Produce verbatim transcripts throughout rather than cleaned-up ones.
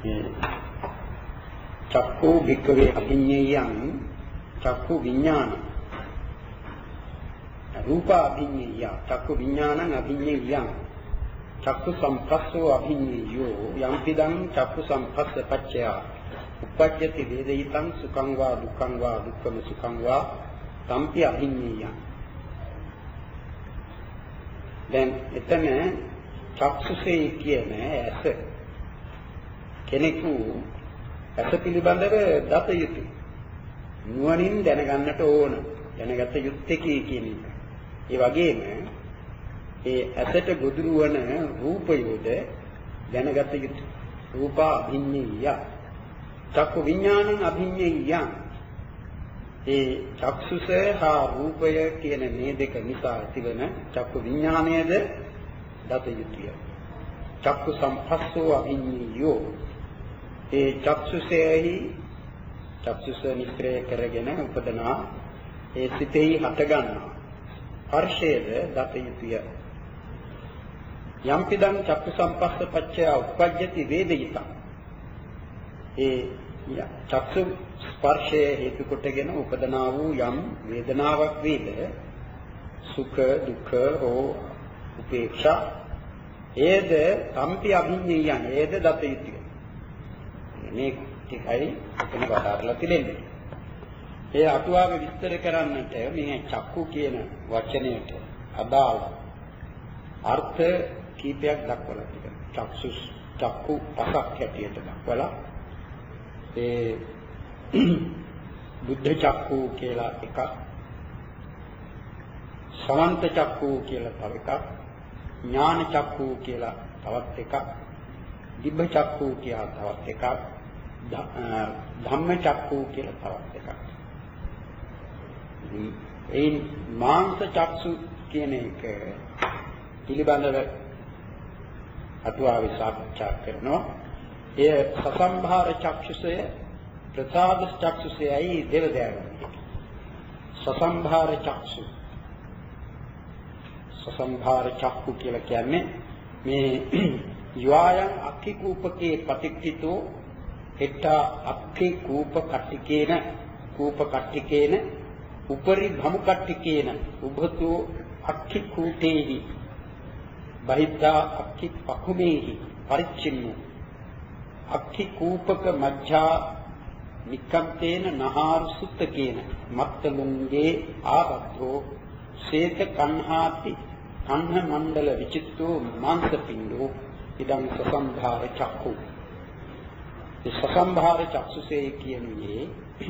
චක්කු භික්ඛවේ අභිඤ්ඤයං චක්කු විඥාන රූප අභිඤ්ඤය චක්කු විඥානං අභිඤ්ඤයං චක්කු සම්පස්සෝ අභිඤ්ඤයෝ යම්පිදං චක්කු සම්පස්ස පච්චය උප්පජ්ජති වේදිතං සුඛං වා දුක්ඛං වා දුක්ඛම සුඛං වා සම්පි අභිඤ්ඤයං. දැන් එතන චක්සුසේ කියන ඇස කෙනෙකු ඇස පිළිබඳව දත යුතුයි. නුවණින් දැනගන්නට ඕන. දැනගත යුත්තේ කියන එක. ඒ වගේම ඒ ඇසට ගොදුරු වන රූපයෝද දැනගත යුතුයි. රූප අභිඤ්ඤය. චක්කු විඥානං අභිඤ්ඤයං. ඒ චක්සුස හා රූපය කියන මේ දෙක නිසා ඇතිවන චක්කු විඥානයද දත යුතුය. චක්කු සම්පස්සෝ අභිඤ්ඤයෝ. ඒ චක්සුසෙහි චක්සුස නිස්ත්‍රය කරගෙන උපදනා ඒ සිතෙහි හට ගන්නා ස්පර්ශයද දත යුතුය. යම්පිදං චක්කු සම්පස්ස පච්චය උප්පජ්ජති වේදිතං. ඒ චක්සු ස්පර්ශය හේතු කොටගෙන උපදනා වූ යම් වේදනාවක් වේද සුඛ දුක්ඛ හෝ උපේක්ෂා ඒද සම්පි අභිඤ්ඤයං ඒද දත යුතුය. මේ ටිකයි එතන වදාරලා තිබෙන්නේ. ඒ අටුවාව විස්තර කරන්නට මේ චක්කු කියන වචනයට අදාළ අර්ථ කීපයක් දක්වලා තිබෙනවා. චක්සුස් චක්කු පසක් හැටියට දක්වලා ඒ බුද්ධ චක්කු කියලා එකක්, සමන්ත චක්කු කියලා තව එකක්, ඥාන චක්කු කියලා තවත් එකක්, දිබ්බ චක්කු කියලා තවත් එකක්, ධම්ම චක්කු කියලා තවත් එකක්. ඒ මාංශ චක්සු කියන එක පිළිබඳව අටුවාවේ සාකච්ඡා කරනවා. එය සසම්භාර චක්ෂුසය ප්‍රසාද චක්ෂුසයයි දෙවදෑවන්නේ. සසම්භාර චක්ෂු සසම්භාර චක්කු කියලා කියන්නේ මේ යයන් අක්ඛි කූපකේ පටික්ඛිතෝ එට අක්ඛි කූප කට්ටිකේන කූප කට්ටිකේන උපරි භමු කට්ටිකේන උභතෝ අක්ඛි කූටේහි බහිද්ධා අක්ඛි පකුමේහි පරිච්ඡින්නෝ අක්ඛි කූපක මජ්ජා නික්කම්තේන නහාර සුත්තකේන මත්තලුංගේ ආබද්ධෝ ශේත කන්හාති කන්හ මණ්ඩල විචිත්තෝ මාංශපිණ්ඩෝ ඉදං සසම්භාර චක්ඛු. ඒ සසම්භාර චක්සුසේ කියන්නේ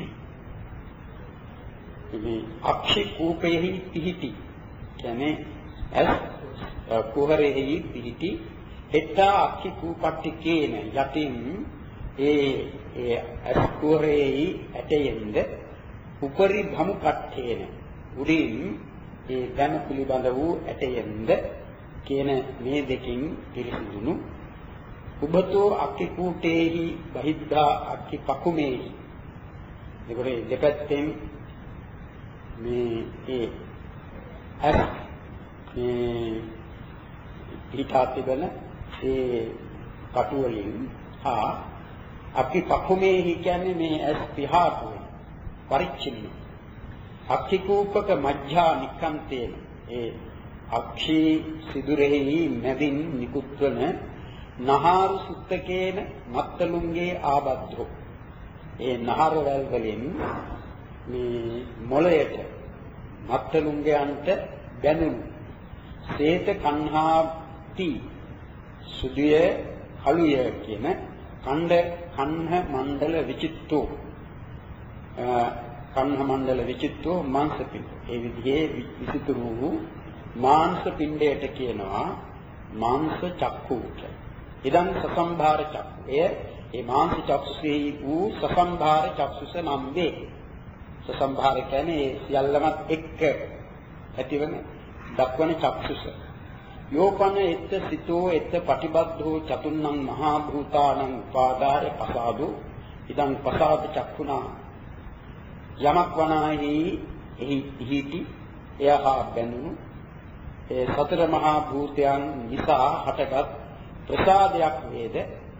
මේ අක්ෂි කූපයෙහි පිහිටි කියන්නේ ඇස් කුහරෙහි පිහිටි හෙට්ටා අක්ඛි කූපට්ටිකේන යටින් ඒ ඒ ඇස් කුහරෙහි ඇටයෙන්ද උපරි භමු කට්ඨේන උඩින් ඒ ධන පිළිබඳ වූ ඇටයෙන්ද කියන මේ දෙකින් පිරිසිදුණු උබතෝ අක්ඛි කූටේහි බහිද්ධා අක්ඛි පකුමේහි. ඒකේ දෙපැත්තෙන් මේ ඒ ඇස් මේ පිටා තිබෙන ඒ කටු වලින් හා අක්ඛි පකුමේහි කියන්නේ මේ ඇස් පිහාටුවේ පරිච්ඡින්න අක්ඛි කූපක මජ්ජා නික්කන්තේන ඒ අක්ෂි සිදුරෙහි මැදින් නිකුත්වන නහාරු සුත්තකේන මත්තලුංගේ ආබද්ධෝ. ඒ නහර වල වලින් මේ මොළයට මත්තලුංගයන්ට බැඳුණු ශේත කන්හාති සුදිය කළුය කියන කණ්ඩ කන්හ මණ්ඩල විචිත්තෝ කන්හ මණ්ඩල විචිත්තෝ මාංශ පිණ්ඩ. ඒ විදිහේ විචිතුරු වූ මාංශ පිණ්ඩයට කියනවා මාංශ චක්කු කියලා. ඉදන් සසම්භාර චක්කු. එය ඒ මාංශ චක්ෂුසේ වූ සසම්භාර චක්ෂුස නම් වේ. සසම්භාර කියන්නේ සියල්ලමත් එක්ක ඇතිවන දක්වන චක්ෂුස. යෝපන එත් සිතෝ එත් පටිබද්ධෝ චතුන්නං මහා භූතානං උපාදාය පසාදු ඉදන් පසාද චක්ඛුනා. යමක් වනාහි එහි පිහිටි එයහා බැඳුණු ඒ සතර මහා භූතයන් නිසා හටගත් ප්‍රසාදයක් වේද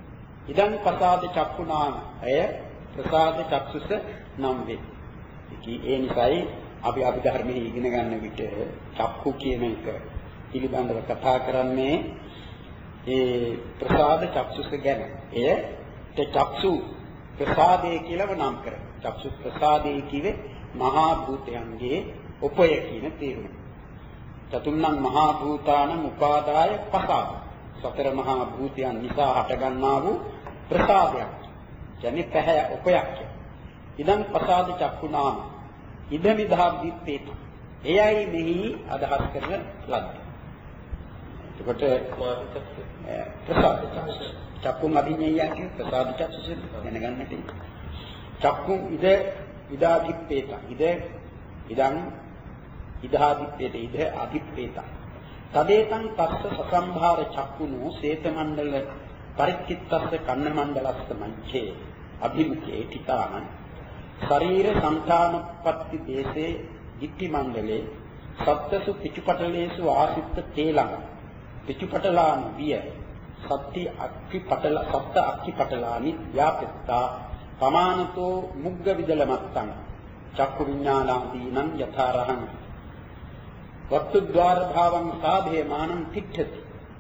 ඉදං ප්‍රසාද චක්කුනාම එය ප්‍රසාද චක්සුස නම් වේ. ඒ නිසායි අපි අභිධර්මයේ ඉගෙන ගන්න විට චක්කු කියන එක පිළිබඳව කතා කරන්නේ ඒ ප්‍රසාද චක්සුස ගැන. එයට චක්සු ප්‍රසාදේ කියලා නම් කරනවා. චක්සු ප්‍රසාදේ කියේ මහා භූතයන්ගේ උපය කියන තේරුම. චතුම්නං මහා භූතානං උපාදාය ප්‍රසාද. සතර මහා භූතයන් නිසා හටගන්නා වූ ප්‍රසාදයක්. කියන්නේ පැහැ උපයක්. ඉදං ප්‍රසාද චක්කුනාම ඉදමිදා විත්තේත. එයයි මෙහි අදහස් කරන ලද්දේ. එතකොට ප්‍රසාද චක්සු චක්කුන් අභිඤ්ඤය කියන ප්‍රසාද චක්සු දැනගන්නට චක්කුන් ඉද ඉදාදිත්තේත. ඉද ඉදං ඉදාදිත්තේත ඉද අදිත්තේත. තදේතං තස්ස සසම්භාර චක්කුනෝ සේත මණ්ඩල පරිච්ඡිත්තස්ස කන්න මණ්ඩලස්ස මංචේ අභිමුඛේ තිතානං ශරීර සංඛානපත්ති දේශේ ඉක්ටි මණ්ඩලේ සත්තසු පිචුපටලේසු ආසිත තේලං පිචුපටලාන් විය සත්‍ති අක්ඛි පටල සත්ත අක්ඛි පටලානි ව්‍යාපිතා පමානතෝ මුග්ග විදල මත්තං චක්කු විඥානාදීනං යථාරහං වත්තුද්්වාර භාවං සාධේමානං තිට්ඨති.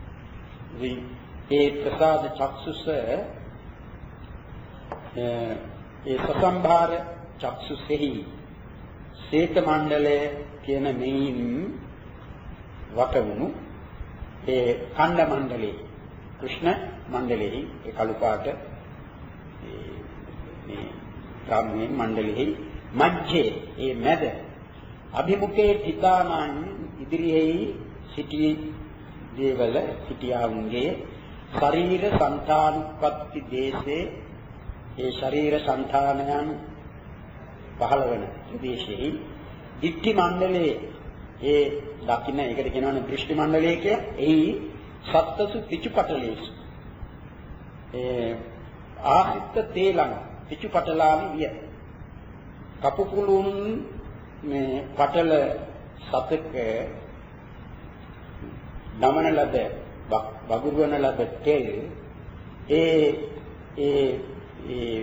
ඒ ප්‍රසාද චක්සුස ඒ සසම්භාර චක්සුසෙහි සේත මණ්ඩලය කියන මෙයින් වටවුණු ඒ කණ්ඩ මණ්ඩලයේ කෘෂ්ණ මණ්ඩලයේ ඒ කළු පාට මේ ගාමී මණ්ඩලයේ මැජ්ජේ ඒ මැද අභිමුඛේ තිතානං ඉදිරියේ සිටි දේවල සිටියාවුන්ගේ ශරීර සංතානුප්පත්ති දේශේ ඒ ශරීර සංතානයන් පහළ වෙන ප්‍රදේශයේ දිට්ඨි මණ්ඩලයේ ඒ දකින්න ඒකට කියනවනේ දෘෂ්ටි මණ්ඩලය කියලා. එහි සත්තසු පිචුපටලේසු ඒ ආසිත තේලං පිචුපටලානි විය. කපුපුලුන් මේ පටල සතක දමන ලද වගුරුවන ලද තෙල් ඒ ඒ ඒ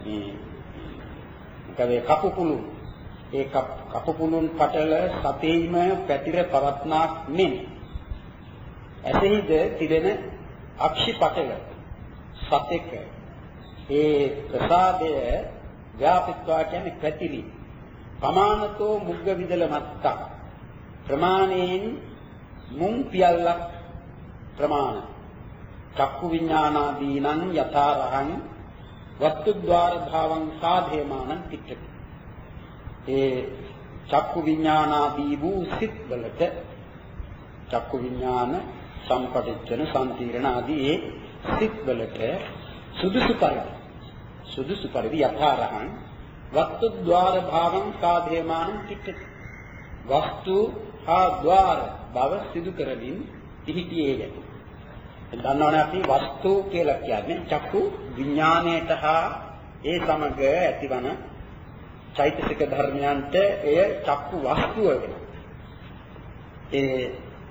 මේ කපුපුලු ඒ කපුපුලුන් පටල සතේම පැතිර පවත්නාක් මෙන් ඇතෙහිද තිබෙන අක්ෂි පටල සතෙක ඒ ප්‍රසාදය ව්‍යාපිත්වා කියන්නේ පැතිරි පමානතෝ මුග්ග විදල මත්තා ප්‍රමාණයෙන් මුං පියල්ලක් ප්‍රමාණ චක්කු විඥානාදීනං යථාරහං වත්තුද්්වාර භාවං සාධේමානං පිට්ඨති. ඒ චක්කු විඥානාදී වූ සිත් වලට චක්කු විඥාන සම්පටිච්ඡන සම්තිරණ ආදී ඒ සිත් වලට සුදුසු පරිදි සුදුසු පරිදි යථාරහං වත්තුද්්වාර භාවං සාධේමානං පිට්ඨති. වස්තු හා ద్వාර බව සිදු කරමින් පිහිටියේය. දන්නවනේ අපි වස්තු කියලා කියන්නේ චක්කු විඥාණයට හා ඒ සමග ඇතිවන චෛතසික ධර්මයන්ට එය චක්කු වස්තුව වෙනවා. ඒ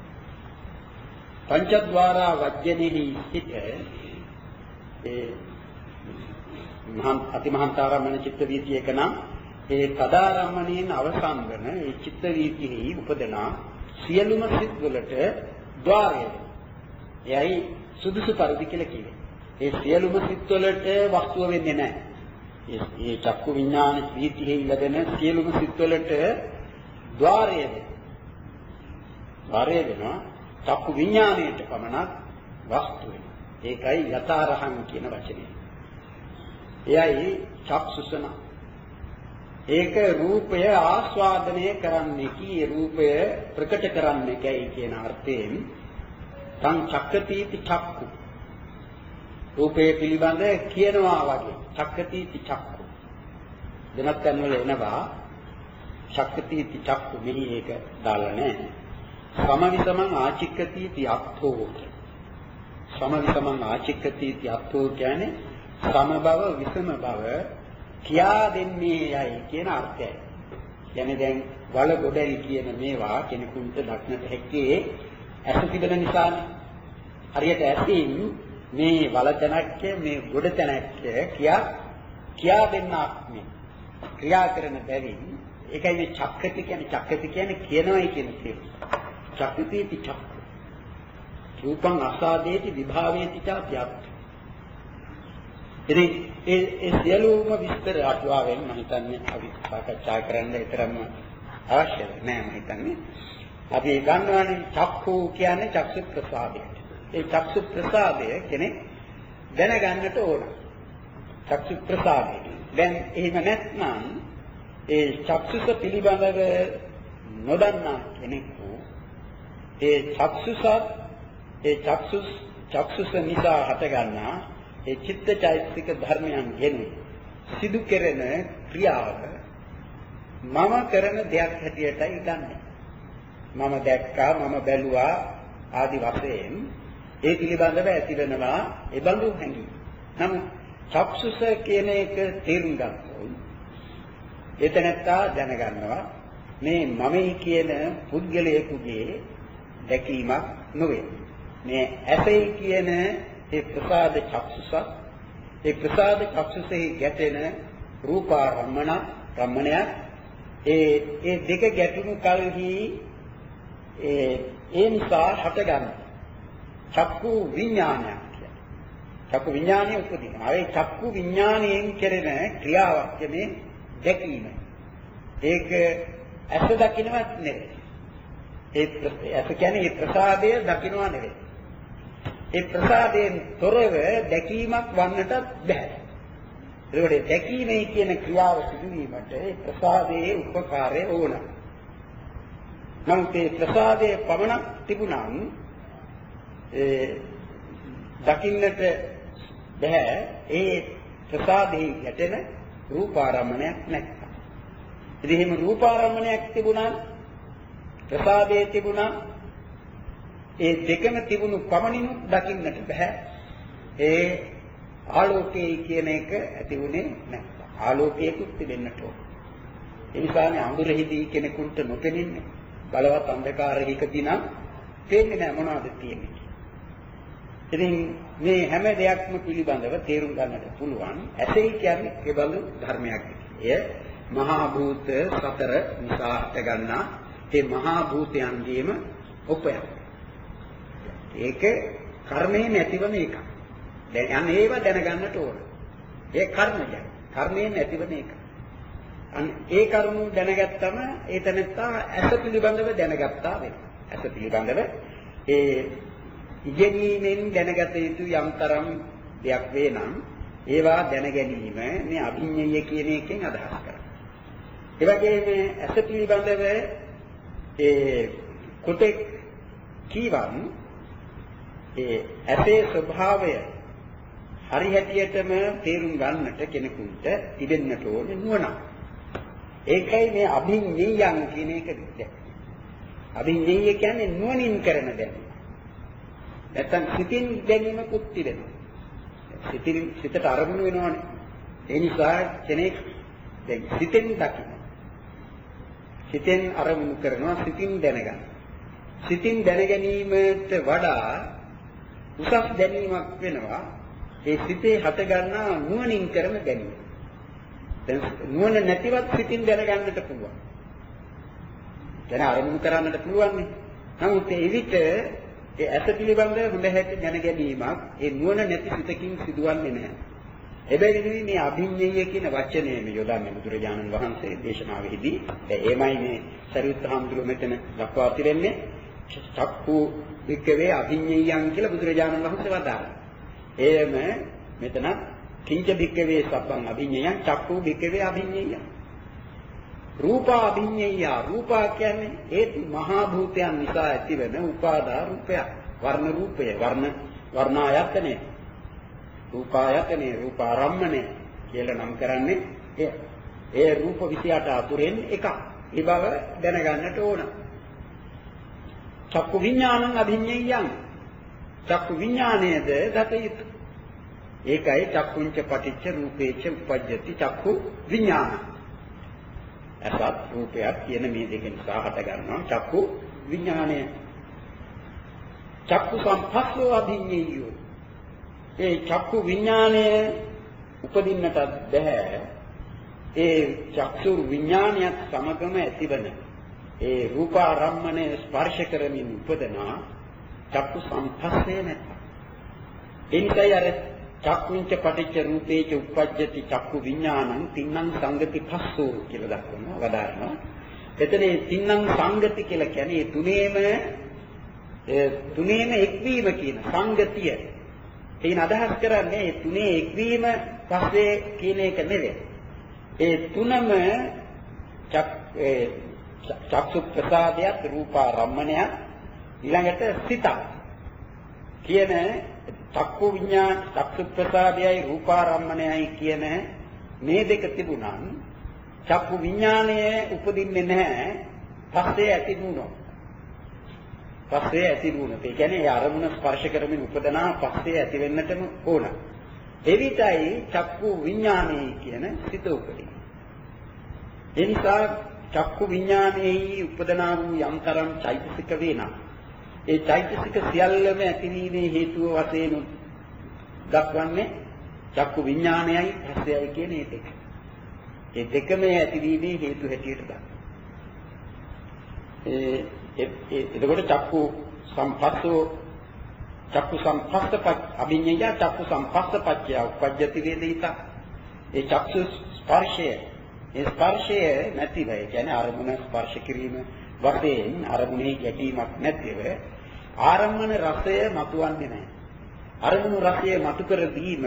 පංචද්වාරා වජ්ජනෙහි සිට ඒ මහා අතිමහන්තාරම්මන චිත්ත වීතියක නම් ඒ තදාරම්මණයෙන් අවසන් වන ඒ චිත්ත වීතියෙහි උපදනා සියලුම සිත් වලට ద్వාරය. එයයි සුදුසු පරිදි කියලා කියන්නේ. ඒ සියලුම සිත් වලට වස්තුව වෙන්නේ නැහැ. ඒ ඒ චක්කු විඥාන වීතියෙහි ලැබෙන සියලුම සිත් වලට ద్వාරය වෙනවා. ద్వාරය වෙනවා චක්කු විඥාණයට පමණක් වස්තු වෙනවා. ඒකයි යථාරහං කියන වචනේ. එයයි චක්සුසන. ඒක රූපය ආස්වාදනය කරන්නේ කී රූපය ප්‍රකට කරන්නේ කයි කියන අර්ථයෙන් තං චක්කතිති චක්කු රූපේ පිළිබඳ කියනවා වගේ චක්කතිති චක්කු දෙනත් තැන්වල එනවා චක්කතිති චක්කු මෙහි ඒක දාලා නැහැ. සමවිසමං ආචික්කතිති අත්ථෝ සමවිසමං ආචික්කතිති අත්ථෝ කියන්නේ සම බව විසම බව කියා දෙන්නේ යයි කියන අර්ථයයි. කියන්නේ දැන් වල ගොඩයි කියන මේවා කෙනෙකුට දක්නට හැක්කේ ඇස තිබෙන නිසානේ. හරියට ඇසින් මේ වලතැනක්ක මේ ගොඩතැනක්ක කියා කියා දෙන්නක් මේ ක්‍රියා කරන බැවින් ඒකයි මේ චක්කති කියන්නේ චක්කති කියන්නේ කියනවායි කියන තේරුම. චක්කතිති චක්ක. රූපං අසාදේති විභාවේති චාත්‍යත්. ඉතින් ඒ ඒ සියලුම විස්තර අටුවාවෙන් මම හිතන්නේ අපි සාකච්ඡා කරන්න විතරම අවශ්‍ය නැහැ මම හිතන්නේ. අපි ගන්නවානේ චක්ඛු කියන්නේ චක්සු ප්‍රසාදය. ඒ චක්සු ප්‍රසාදය කෙනෙක් දැනගන්නට ඕන. චක්සු ප්‍රසාදය. දැන් එහෙම නැත්නම් ඒ චක්සුස පිළිබඳව නොදන්නා කෙනෙකු ඒ චක්සුසත් ඒ චක්සුස් චක්සුස නිසා හටගන්නා ඒ චිත්තචෛතසික ධර්මයන් ගෙන සිදු කෙරෙන ක්‍රියාව මම කරන දෙයක් හැටියටයි ගන්නෙ. මම දැක්කා මම බැලුවා ආදි වශයෙන් ඒ පිළිබඳව ඇතිවෙනවා ඒ බඳු හැඟීම්. නමුත් චක්සුස කියන එක තේරුම් ගන්නකොට එතනත්තා දැනගන්නවා මේ මමයි කියන පුද්ගලයෙකුගේ දැකීමක් නොවේ. මේ ඇසයි කියන ඒ ප්‍රසාද චක්සුස ඒ ප්‍රසාද චක්සුසේ ගැටෙන රූපාරම්මන රම්මණය ඒ ඒ දෙක ගැටුණු කලෙහි ඒ ඒ නිසා හටගන්න චක්කු විඥානයක් කියන්නේ. චක්කු විඥානය උපදිනවා. ඒ චක්කු විඥාණයෙන් කෙරෙන ක්‍රියාවක් මේ දැකීම. ඒක ඇස දකින්නවත් නෙවෙයි. ඒ ඇස කියන්නේ ඒ ප්‍රසාදය දකින්නවා නෙවෙයි. ඒ ප්‍රසාදයෙන් තොරව දැකීමක් වන්නට බෑ. ඒකට දැකීමේ කියන ක්‍රියාව සිදුවීමට ඒ ප්‍රසාදයේ උපකාරය ඕන. නමුත් ඒ ප්‍රසාදයේ පමණක් තිබුණාම ඒ දකින්නට බෑ. ඒ ප්‍රසාදයේ ගැටෙන රූපාරම්මණයක් නැත්නම්. ඉතින් එහෙම රූපාරම්මණයක් තිබුණා ප්‍රසාදයේ තිබුණා ඒ දෙකම තිබුණු පමණින් දකින්නට බෑ. ඒ ආලෝකයේ කියන එක ඇති වුණේ නැත්නම් ආලෝකයකුත් තිබෙන්නට ඕන. ඒ නිසානේ අඳුරෙහිදී කෙනෙකුට නොපෙනෙන්නේ. බලවත් අන්ධකාරයකදී නම් පේන්නේ නැහැ මොනවද තියෙන්නේ. ඉතින් මේ හැම දෙයක්ම පිළිබඳව තේරුම් ගන්නට පුළුවන්. ඇසෙයි කියන්නේ ඒ බඳු ධර්මයක්. එය මහා භූත සතර නිසා හටගන්නා ඒ මහා භූතයන්ගේම උපයන. ඒක කර්මයෙන් ඇතිවන එකක්. දැන් යන්නේ ඒව දැනගන්නට ඕන. ඒ කර්මය. කර්මයෙන් ඇතිවන එක. අන්න ඒ කරුණු දැනගත්තම ඒ තැනත්තා ඇස පිළිබඳව දැනගත්තා වෙනවා. ඇස පිළිබඳව ඒ ඉගෙනීමෙන් දැනගත යුතු යම්තරම් දෙයක් වේ නම් ඒවා දැන ගැනීම මේ අභිඤ්ඤය කියන එකෙන් අදහස් කරනවා. ඒ වගේම ඇස පිළිබඳව ඒ කොටෙක් කීවන් ඒ ඇසේ ස්වභාවය හරි හැටියටම තේරුම් ගන්නට කෙනෙකුට තිබෙන්නට ඕනේ නුවණ. ඒකයි මේ අභිඤ්ඤයයන් කියන එක විදිහ. අභිඤ්ඤය කියන්නේ නුවණින් කරන දැනීම. නැත්තම් සිතින් දැනීමකුත් තිබෙනවා. සිතින් සිතට අරමුණු වෙනවනේ. ඒ නිසා කෙනෙක් දැන් සිතෙන් දකින්න. සිතෙන් අරමුණු කරනවා සිතින් දැනගන්න. සිතින් දැන ගැනීමට වඩා උසස් දැනීමක් වෙනවා ඒ සිතේ හට ගන්නා නුවණින් කරන දැනීම. දැන් නුවණ නැතිවත් සිතින් දැනගන්නට පුළුවන්. දැන් අරමුණු කරන්නට පුළුවන් නේ. නමුත් ඒ විට ඒ ඇස පිළිබඳ හොඳ හැටි දැන ගැනීමක් ඒ නුවණ නැති සිතකින් සිදුවන්නේ නැහැ. එබැවින් මේ අභිඤ්ඤය කියන වචනය මේ යොදන්නේ බුදුරජාණන් වහන්සේ දේශනාවෙහිදී. එයමයි මේ සරියුත් හාමුදුරුවෝ මෙතන දක්වා තිරෙන්නේ. චක්කු වික්කවේ අභිඤ්ඤයයන් කියලා බුදුරජාණන් වහන්සේ වදාළා. එයම මෙතන කිංච වික්කවේ සබ්බං අභිඤ්ඤයං චක්කු වික්කවේ අභිඤ්ඤයං. රූපා අභිඤ්ඤය රූපා කියන්නේ ඒ මහා භූතයන් නිසා ඇතිවන උපාදා රූපයක්. වර්ණ රූපය වර්ණ වර්ණායතනෙ රූපායතනෙ රූපාරම්මණය කියලා නම් කරන්නේ එය. ඒ රූප විසි අට අතුරෙන් එකක්. ඒ බව දැනගන්නට ඕන. චක්කු විඥානං අභිඤ්ඤයං චක්කු විඥානයේද දත යුතු. ඒකයි චක්කුංච පටිච්ච රූපේච උපජ්ජති චක්කු විඥාන. අසත් රූපයක් කියන මේ දෙක නිසා හට ගන්නවා චක්කු විඥානය. චක්කු සම්පස්සෝ අභිඤ්ඤයෝ ඒ චක්කු විඥානය උපදින්නට බෑ. ඒ චක්සු විඥානයත් සමගම ඇතිවන ඒ රූපාරම්මණය ස්පර්ශ කරමින් උපදනා චක්කු සංපස්සේ නැත. එනිසයි අර චක්කුංච පටිච්ච රූපේච උප්පජ්ජති චක්කු විඥානං තින්නම් සංගති පස්සෝ කියලා දක්වනවා වදාරනවා. එතන තින්නම් සංගති කියලා කියන්නේ තුනේම තුනේම එක්වීම කියන සංගතිය. එයින් අදහස් කරන්නේ මේ තුනේ එක්වීම පස්සේ කියන එක නෙවෙයි. ඒ තුනම චක් චක්සු ප්‍රසාදයක් රූපාරම්මණයක් ඊළඟට සිතක් කියන චක්කු විඥාන චක්සු ප්‍රසාදයයි රූපාරම්මණයයි කියන මේ දෙක තිබුණා. චක්කු විඥානය උපදින්නේ නැහැ පස්සේ ඇති වුණොත්. පස්සේ ඇති වුණොත් ඒ කියන්නේ ඒ අරමුණ ස්පර්ශ කරමින් උපදනා පස්සේ ඇති වෙන්නටම ඕන. එවිටයි චක්කු විඥානය කියන සිත උපදින්නේ. ඒ නිසා චක්කු විඥානයේ උපදනා වූ යම්තරම් චෛතසික වේනා ඒ චෛතසික සියල්ලම ඇතිවීමේ හේතුව වශයෙන් දක්වන්නේ චක්කු විඥානයයි පස්සයයි කියන මේ දෙක. ඒ දෙකම ඇතිවීමේ හේතු හැටියට දක්වනවා. ඒ එතකොට චක්කු සම්පස්සෝ චක්කු සම්පස්සප අභිඤ්ඤය චක්කු සම්පස්සපච්චය උපජ්ජති වේදිතා. ඒ චක්සු ස්පර්ශය ඒ ස්පර්ශය නැතිව ඒ කියන්නේ අරමුණ ස්පර්ශ කිරීම වශයෙන් අරමුණේ ගැටීමක් නැතිව ආරම්මන රසය මතුවන්නේ නැහැ. අරමුණු රසය මතු කර දීම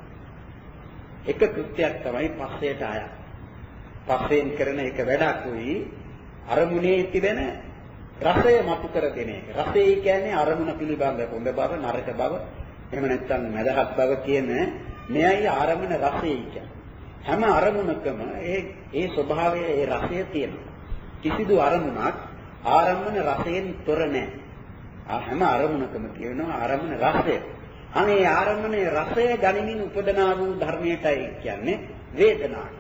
එක කෘත්‍යයක් තමයි පස්සේට ආය. පස්සෙන් කරන එක වැඩක් උයි අරමුණේ තිබෙන රසය මතු කර දෙන එක. රසය කියන්නේ අරමුණ පිළිබඳ හොඳ බව, නරක බව, එහෙම නැත්නම් මදහත් බව කියන මෙයයි ආරමුණ රසය කියන්නේ. හැම අරමුණකම ඒ ඒ ස්වභාවය ඒ රසය තියෙනවා. කිසිදු අරමුණක් ආරම්මන රසයෙන් තොර නැහැ. හැම අරමුණකම තියෙනවා ආරම්මන රසය. අනේ ආරම්මනේ රසය ගනිමින් උපදනා වූ ධර්මයටයි කියන්නේ වේදනාව.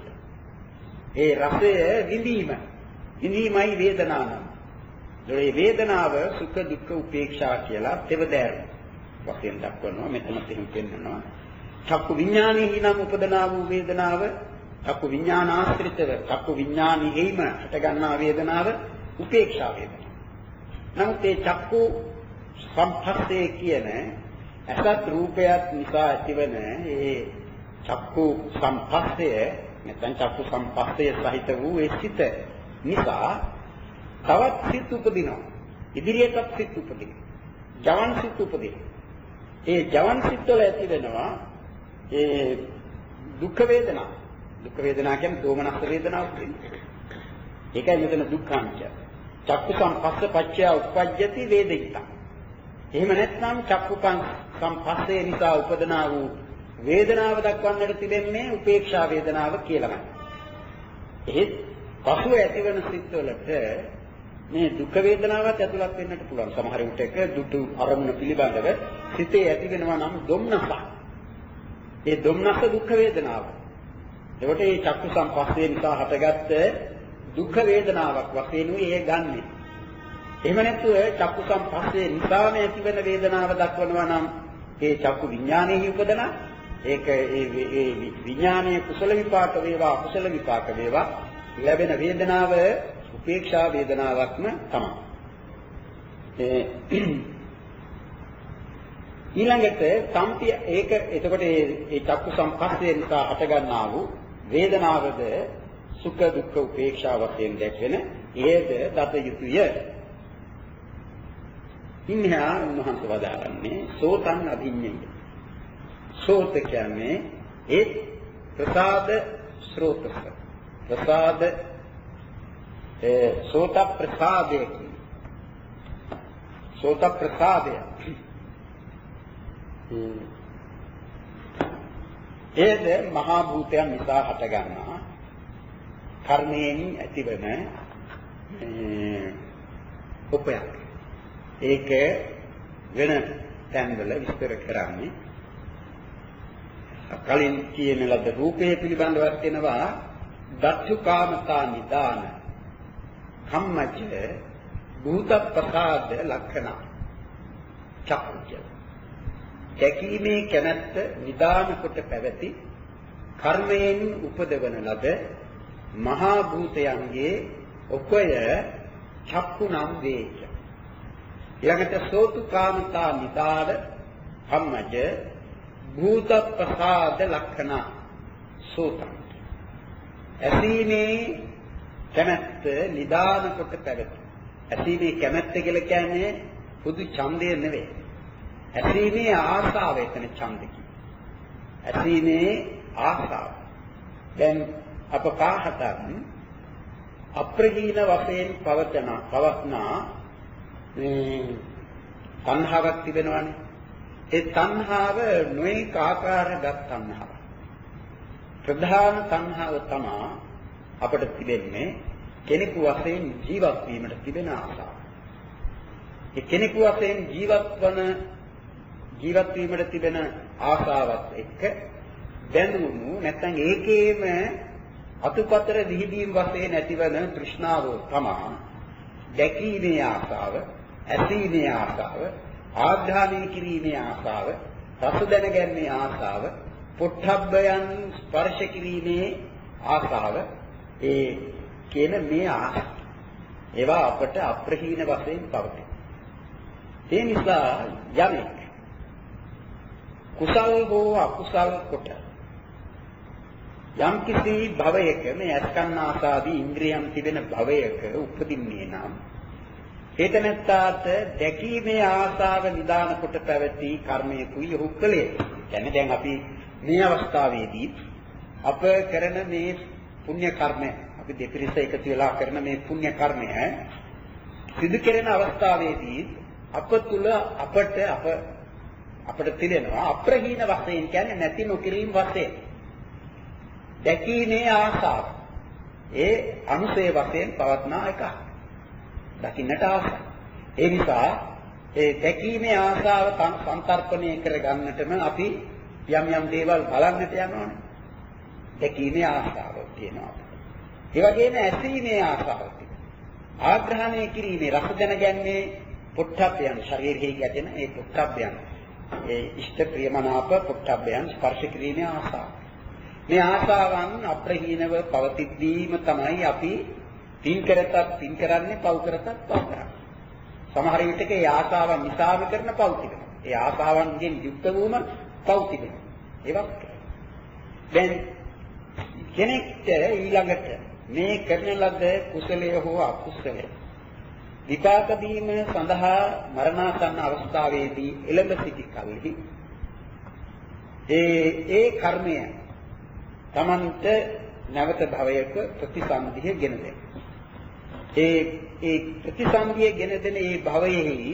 ඒ රසය විඳීම. විඳීමයි වේදනාව. ඒ වේදනාව සුඛ දුක්ඛ උපේක්ෂා කියලා දෙවදෑර වශයෙන් දක්වනවා. මෙතන තෙහින් පෙන්නනවා. චක්කු විඥානයේ නම් උපදනා වූ වේදනාව චක්කු විඥානාශ්‍රිතව චක්කු විඥානෙහිම හට ගන්නා වේදනාව උපේක්ෂා වේදනාව. නමුත් මේ චක්කු සම්පස්සේ කියන අසත් රූපයත් නිසා ඇතිවන මේ චක්කු සම්පස්සය නැත්නම් චක්කු සම්පස්සය සහිත වූ ඒ සිත නිසා තවත් සිත් උපදිනවා. ඉදිරියටත් සිත් උපදිනවා. ජවන් සිත් උපදිනවා. ඒ ජවන් සිත් වල ඇති වෙනවා ඒ දුක් වේදනා. දුක් වේදනා කියන්නේ දෝමනස් වේදනාවක් කියන්නේ. ඒකයි මෙතන දුක්ඛාංශය. චක්කු සම්පස්ස පච්චය උප්පජ්ජති වේදිතා. එහෙම නැත්නම් චක්කුකං සම්පස්සේ නිසා උපදනා වූ වේදනාව දක්වන්නට තිබෙන්නේ උපේක්ෂා වේදනාව කියලාමයි. එහෙත් පසුව ඇතිවන සිත්වලට මේ දුක් වේදනාවත් ඇතුළත් වෙන්නට පුළුවන්. සමහර විටක දුටු අරමුණ පිළිබඳව සිතේ ඇති වෙනවා නම් දුම්නස. ඒ දුම්නස දුක් වේදනාව. ඒකට මේ චක්කු සම්පස්සේ නිසා හටගත්ත දුක් වේදනාවක් වශයෙන් ඒ ගන්නෙ. එහෙම නැත්නම් චක්කු සම්පස්සේ නිසාම ඇතිවන වේදනාව දක්වනවා නම් ඒ චක්කු විඥානයේ උපදන ඒක ඒ විඥානයේ කුසල විපාක වේවා අකුසල විපාක වේවා ලැබෙන වේදනාව උපේක්ෂා වේදනාවක්ම තමයි. ඒ ඊළඟට සම්පිය ඒක එතකොට මේ චක්කු සම්පස්සේ නිසා හටගන්නා වූ වේදනාවද සුඛ දුක්ඛ උපේක්ෂා වශයෙන් දැක්වෙන ඒද දත යුතුය. ඉන්හා උන්වහන්සේ වදාරන්නේ සෝතං අභිඤ්ඤය. සෝත කියන්නේ ඒ ප්‍රසාද ස්රෝතස. ප්‍රසාද ඒ සෝත ප්‍රසාදේ. සෝත ප්‍රසාදය. ඒද මහා භූතයන් නිසා හටගන්නා කර්මයෙන් ඇතිවන උපයක්. ඒක වෙන තැන්වල විස්තර කරන්නේ කලින් කියන ලද රූපේ පිළිබඳව වෙනවා දත්තුකාමතා නිදාන කම්මජ භූත ප්‍රසාද ලක්ෂණ චක්කුජ. දැකීමේ කැමැත්ත නිදාන කොට පැවති කර්මයෙන් උපදවන ලද මහා භූතයන්ගේ ඔකය චක්කු නම් වේච. ඊළඟට සෝතුකාමතා නිදාන කම්මජ භූත ප්‍රසාද ලක්ෂණ සෝතං. ඇසීමේ කැමැත්ත නිදාන කොට පැවති. ඇසීමේ කැමැත්ත කියලා කියන්නේ පුදු ඡන්දය නෙවෙයි. ඇසීමේ ආසාව එතන ඡන්දකි. ඇසීමේ ආසාව. දැන් අප කාහතන් අප්‍රහීන වශයෙන් පවතන පවත්නා මේ තණ්හාවක් තිබෙනවානේ. ඒ තණ්හාව නොඑක ආකාරගත් තණ්හාවක්. ප්‍රධාන තණ්හාව තමයි අපට තිබෙන්නේ කෙනෙකු වශයෙන් ජීවත් වීමට තිබෙන ආසාව. ඒ කෙනෙකු වශයෙන් ජීවත් වන ජීවත් වීමට තිබෙන ආසාවත් එක්ක බැඳුණු නැත්නම් ඒකේම අතුපතර විහිදීම් වශයෙන් ඇතිවන තෘෂ්ණාව තමයි දැකීමේ ආසාව, ඇසීමේ ආසාව, ආග්‍රහණය කිරීමේ ආසාව, රස දැනගැනීමේ ආසාව, පොට්ටබ්බයන් ස්පර්ශ කිරීමේ ආසාව. ඒ කියන මේ ආසාව ඒවා අපට අප්‍රහීන වශයෙන් පවතී. ඒ නිසා යමෙක් කුසල් හෝ අකුසල් කොට යම් කිසි භවයක මේ අස්කන්නාසාදී ඉන්ද්‍රියම් තිබෙන භවයක උපදින්නේ නම් හේතනත්තාට දැකීමේ ආසාව නිදාන කොට පැවති කර්මයකුයි ඔහු කළේ. කියන්නේ දැන් අපි මේ අවස්ථාවේදී අප කරන මේ පුණ්‍ය කර්මය අපි දෙපිරිස එකතු වෙලා කරන මේ පුණ්‍ය කර්මය සිදු කෙරෙන අවස්ථාවේදී අප තුල අපට අප අපට තිබෙනවා අප්‍රහීන වශයෙන් කියන්නේ නැති නොකිරීම වශයෙන් දැකීමේ ආසාව. ඒ අනුසය වශයෙන් පවත්නා එක. දකින්නට ආසාව. ඒ නිසා ඒ දැකීමේ ආසාව සංතරපණය කරගන්නටම අපි යම් යම් දේවල් බලන්නට යනවානේ. දැකීමේ ආසාව තියෙනවා. ඒ වගේම ඇසීමේ ආසාව තියෙනවා. ආග්‍රහණය කිරීමේ රස දැනගන්නේ පොට්ටබ්බයන් ශරීරයේ ගැටෙන ඒ පොට්ටබ්බයන් ඒ ඉෂ්ට ප්‍රියමනාප පොට්ටබ්බයන් ස්පර්ශ කිරීමේ ආසාව. මේ ආසාවන් අප්‍රහීනව පවතිද්දීම තමයි අපි පින් කරතත් පින් කරන්නේ පව් කරතත් පව් කරන්නේ. සමහර විටක ඒ ආසාවන් නිසාම කරන පව් තිබෙනවා. ඒ ආසාවන්ගෙන් යුක්ත වූම පව් තිබෙනවා. ඒවත් දැන් කෙනෙක්ට ඊළඟට මේ කරන ලද කුසලය හෝ අකුසලය විපාක දීම සඳහා මරණාසන්න අවස්ථාවේදී එළඹ සිටි කල්හි ඒ ඒ කර්මය තමන්ට නැවත භවයක ප්‍රතිසන්දිය ගෙන දෙන. ඒ ඒ ප්‍රතිසන්දිය ගෙන දෙන ඒ භවයෙහි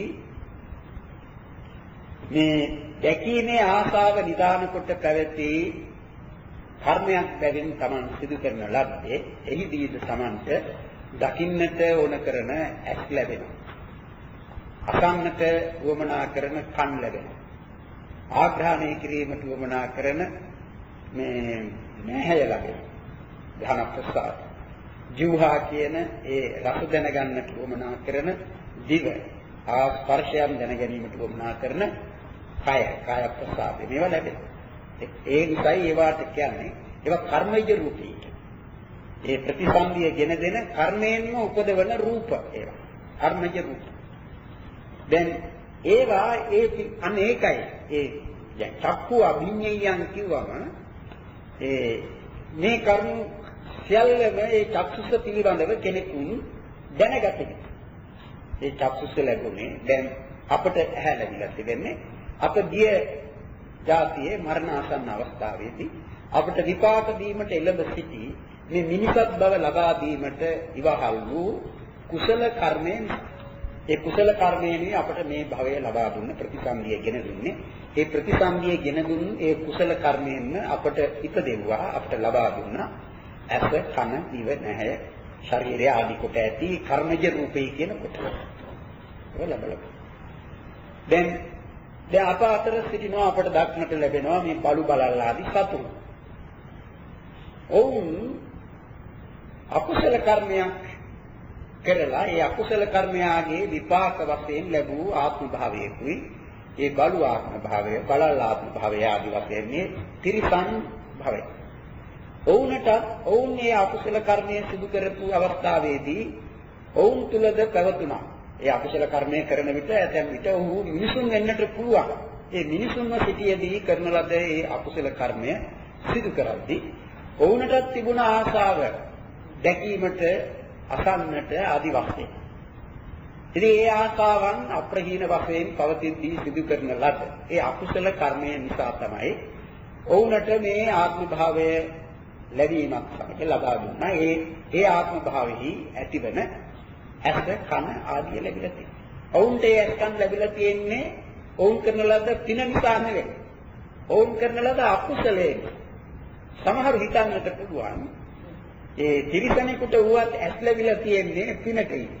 මේ දැකීමේ ආසාව නිදාන කොට පැවති කර්මයක් බැවින් තමන් සිදු කරන ලද්දේ එහිදීද තමන්ට දකින්නට ඕන කරන ඇස් ලැබෙනවා. අසන්නට වමනා කරන කන් ලැබෙනවා. ආග්‍රහණය කිරීමට වමනා කරන මේ නැහැය ලැබෙනවා. ධන ප්‍රසාද. ජීවහා කියන ඒ රස දැනගන්නට වමනා කරන දිව. ආස්පර්ශයන් දැන ගැනීමට වමනා කරන කය. කාය ප්‍රසාද. මේවා ලැබෙනවා. ඒ නිසායි ඒවාට කියන්නේ ඒවා කර්මජ රූපී. ඒ ප්‍රතිසන්දිය ගෙන දෙන කර්මයෙන්ම උපදවන රූප ඒවා. කර්මජ රූප. දැන් ඒවා ඒ අනේකයි. ඒ දැන් චක්කු අභිඤ්ඤයයන් කිව්වම ඒ මේ කර්ම සියල්ලම ඒ චක්සුස පිළිබඳව කෙනෙකුන් දැනගත යුතුයි. ඒ චක්සුස ලැබුණේ දැන් අපට ඇහැ ලැබිලා තිබෙන්නේ අප ගිය ජාතියේ මරණාසන්න අවස්ථාවේදී අපට විපාක දීමට එළඹ සිටි මේ මිනිසත් බව ලබා දීමට ඉවහල් වූ කුසල කර්මයෙන් ඒ කුසල කර්මයෙන් අපට මේ භවය ලබා දුන්න ප්‍රතිසන්දිය ගෙන දුන්නේ ඒ ප්‍රතිසන්දිය ගෙන දුන් ඒ කුසල කර්මයෙන්ම අපට ඉපදෙව්වා අපට ලබා දුන්නා ඇස කන දිව නැහැ ශරීරය ආදී කොට ඇති කර්මජ රූපේ කියන කොට ඒක ලැබලා දැන් දැන් අප අතර සිටිනවා අපට දක්නට ලැබෙනවා මේ බලු බලල් ආදී සතුන් ඔවුන් අකුසල කර්මයක් කරලා ඒ අකුසල කර්මයාගේ විපාක වශයෙන් ලැබූ ආත්ම භාවයකුයි ඒ බලු ආත්ම භාවය, බලල් ආත්ම භාවය ආදී වශයෙන් මේ තිරිසන් භවය. ඔවුන්ට ඔවුන් මේ අකුසල කර්මය සිදු කරපු අවස්ථාවේදී ඔවුන් තුලද පැවතුණා. ඒ අකුසල කර්මය කරන විට ඇතැම් විට ඔහු මිනිසුන් වෙන්නට පුළුවන්. ඒ මිනිසුන්ව සිටියේදී කරන ලද ඒ අකුසල කර්මය සිදු කරද්දී ඔවුන්ට තිබුණ ආශාව දැකීමට, අසන්නට ආදි වශයෙන්. ඉතින් ඒ ආශාවන් අප්‍රහීන වශයෙන් පවතිද්දී සිදු කරන ලද ඒ අකුසල කර්මය නිසා තමයි ඔවුන්ට මේ ආත්ම භාවය ලැබීමක් සමග ලබා දුන්නා. ඒ ඒ ආත්ම භාවෙහි ඇතිවන ඇස, කන ආදී ලැබිලා තියෙනවා. ඔවුන්ට ඒ ඇස්, කන ලැබිලා තියෙන්නේ ඔවුන් කරන ලද පින නිසා නෙවෙයි. ඔවුන් කරන ලද අකුසලයෙන්. සමහරු හිතන්නට පුළුවන් ඒ තිරිසනෙකුට වුවත් ඇස් ලැබිලා තියෙන්නේ පිනක ඉන්න.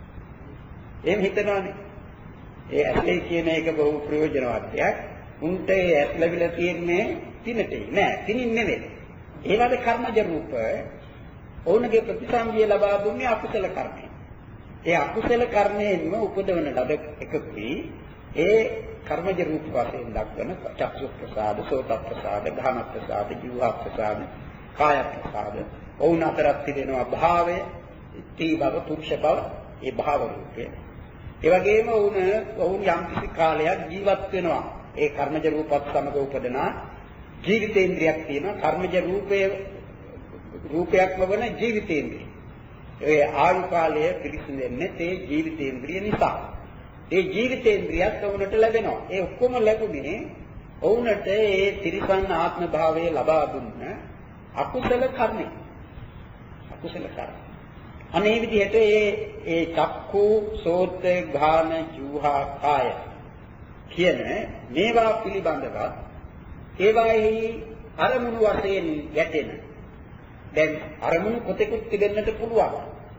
එහෙම හිතනවානේ. ඒ ඇස්ලේ කියන එක බොහෝ ප්‍රයෝජනවත් දෙයක්. උන්ට ඒ ඇස් ලැබිලා තියෙන්නේ පිනට නෑ, පිනින් නෙවෙයි. ඒ වගේ කර්මජ රූප ඔවුන්ගේ ප්‍රතිසංගිය ලබා දුන්නේ අකුසල කර්මය. ඒ අකුසල කර්මයෙන්ම උපදවන ලද එකකුයි ඒ කර්මජ රූප වශයෙන් දක්වන චක්ෂු ප්‍රසාද, සෝත ප්‍රසාද, ගාන ප්‍රසාද, ජීව ප්‍රසාද, කාය ප්‍රසාද. ඔවුන් අතරත් තිබෙනවා භාවය, තී බව, පුරුෂ බව, ඒ භාව රූපය. ඒ වගේම ඔවුන් ඔවුන් යම් කිසි කාලයක් ජීවත් වෙනවා. ඒ කර්මජ රූපත් සමග උපදන ජීවිතේන්ද්‍රයක් තියෙනවා. කර්මජ රූපයේ රූපයක්ම වන ජීවිතේන්ද්‍රය. ඒ ආයු කාලය පිළිසිඳෙන්නේ ඒ ජීවිතේන්ද්‍රිය නිසා. ඒ ජීවිතේන්ද්‍රියත් ඔවුන්ට ලැබෙනවා. ඒ ඔක්කොම ලැබුණේ ඔවුන්ට ඒ තිරිසන් ආත්ම භාවය ලබා දුන්න අකුසල කර්මය. අකුසල කර්ම. අනේ විදිහට ඒ ඒ චක්කු, සෝත, ගාන, ජීවහා, කාය කියන මේවා පිළිබඳව ඒවාෙහි අරමුණු වශයෙන් ගැටෙන. දැන් අරමුණු කොතෙකුත් තිබෙන්නට පුළුවන්.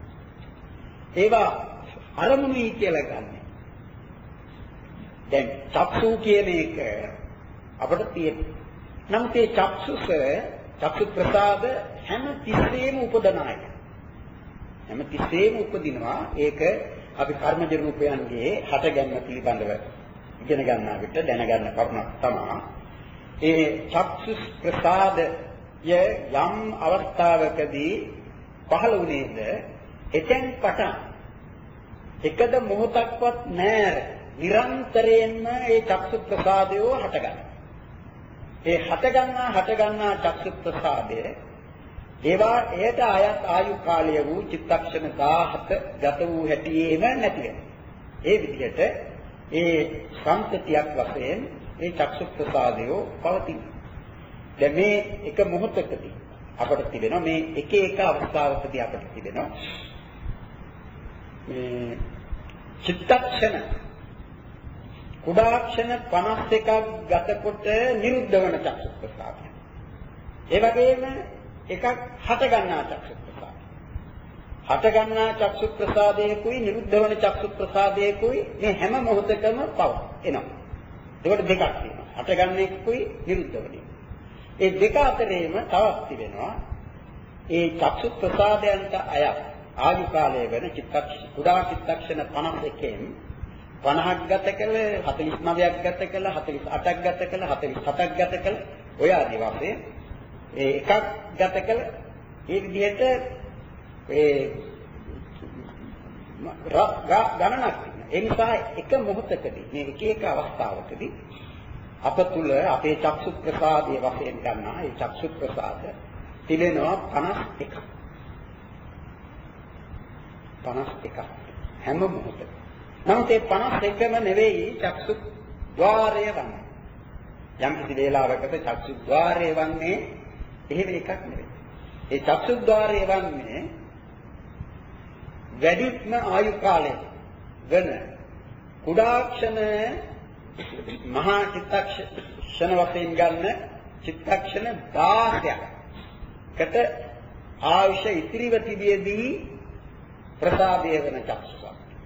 ඒවා අරමුණුයි කියලා ගන්න. දැන් චක්සු කියන එක අපිට තියෙනවා. නමුත් ඒ චක්සුස, චක්සු ප්‍රසාද හැම තිස්සෙම උපදනාය. හැම තිස්සෙම උපදිනවා. ඒක අපි කර්මජ රූපයන්ගේ හට ගැනීම පිළිබඳව ඉගෙන ගන්නා විට දැනගන්න කරුණක් තමයි. ඒ චක්සු ප්‍රසාදය යම් අවස්ථාවකදී පහළ වුණේද එතෙන් පටන් එකද මොහොතක්වත් නැර නිරන්තරයෙන්ම ඒ චක්සු ප්‍රසාදය හටගන්නවා. ඒ හටගන්නා හටගන්නා චක්සු ප්‍රසාදය ඒවා එයට ආයත් ආයු කාලය වූ චිත්තක්ෂණ දහහත ගත වූ හැටියේම නැති වෙනවා. ඒ විදිහට ඒ සංතතියක් වශයෙන් ඒ චක්සු ප්‍රසාදය පවතින. දැන් මේ එක මොහොතකදී අපට තිබෙනවා මේ එක එක අවස්ථාවකදී අපට තිබෙනවා මේ චිත්තක්ෂණ කුඩාක්ෂණ පනස් එකක් ගතකොට නිරුද්ධ වන චක්සු ප්‍රසාදය. ඒ වගේම එකක් හට ගන්නා චක්සු ප්‍රසාදය. හට ගන්නා චක්සු ප්‍රසාදයකුයි නිරුද්ධ වන චක්සු ප්‍රසාදයකුයි මේ හැම මොහොතකම පව එනවා. ඒකට දෙකක් තියෙනවා. හට ගන්න එකකුයි නිරුද්ධ වන එකකුයි. ඒ දෙක අතරේම තවත් තිබෙනවා ඒ චක්සු ප්‍රසාදයන්ට අයත් ආයු කාලය වෙන චිත්තක්ෂණ කුඩා චිත්තක්ෂණ පනස් එකෙන් පනහක් ගත කළ, හතළිස් නවයක් ගත කළ, හතළිස් අටක් ගත කළ, හතළිස් හතක් ගත කළ ඔය ආදී වශයෙන් ඒ එකක් ගත කළ ඒ විදිහට ඒ ගණනක් තියෙනවා. ඒ නිසා එක මොහොතකදී මේ එක එක අවස්ථාවකදී අප තුල අපේ චක්සු ප්‍රසාදයේ වශයෙන් ගන්නා ඒ චක්සු ප්‍රසාද තිබෙනවා පනස් එකක්. පනස් එකක් හැම මොහොතකම. නමුත් ඒ පනස් එකම නෙවෙයි චක්සු ద్వාරය වන්නේ. යම් කිසි වේලාවකට චක්සු ద్వාරය වන්නේ එහෙම එකක් නෙවෙයි. ඒ චක්සු ద్వාරය වන්නේ වැඩිත්ම ආයු කාලය වෙන කුඩාක්ෂණ මහා චිත්තක්ෂණ වශයෙන් ගන්න චිත්තක්ෂණ දහයක් කට ආයුෂ ඉතිරිව තිබියදී ප්‍රසාදය වෙන චක්ෂුස.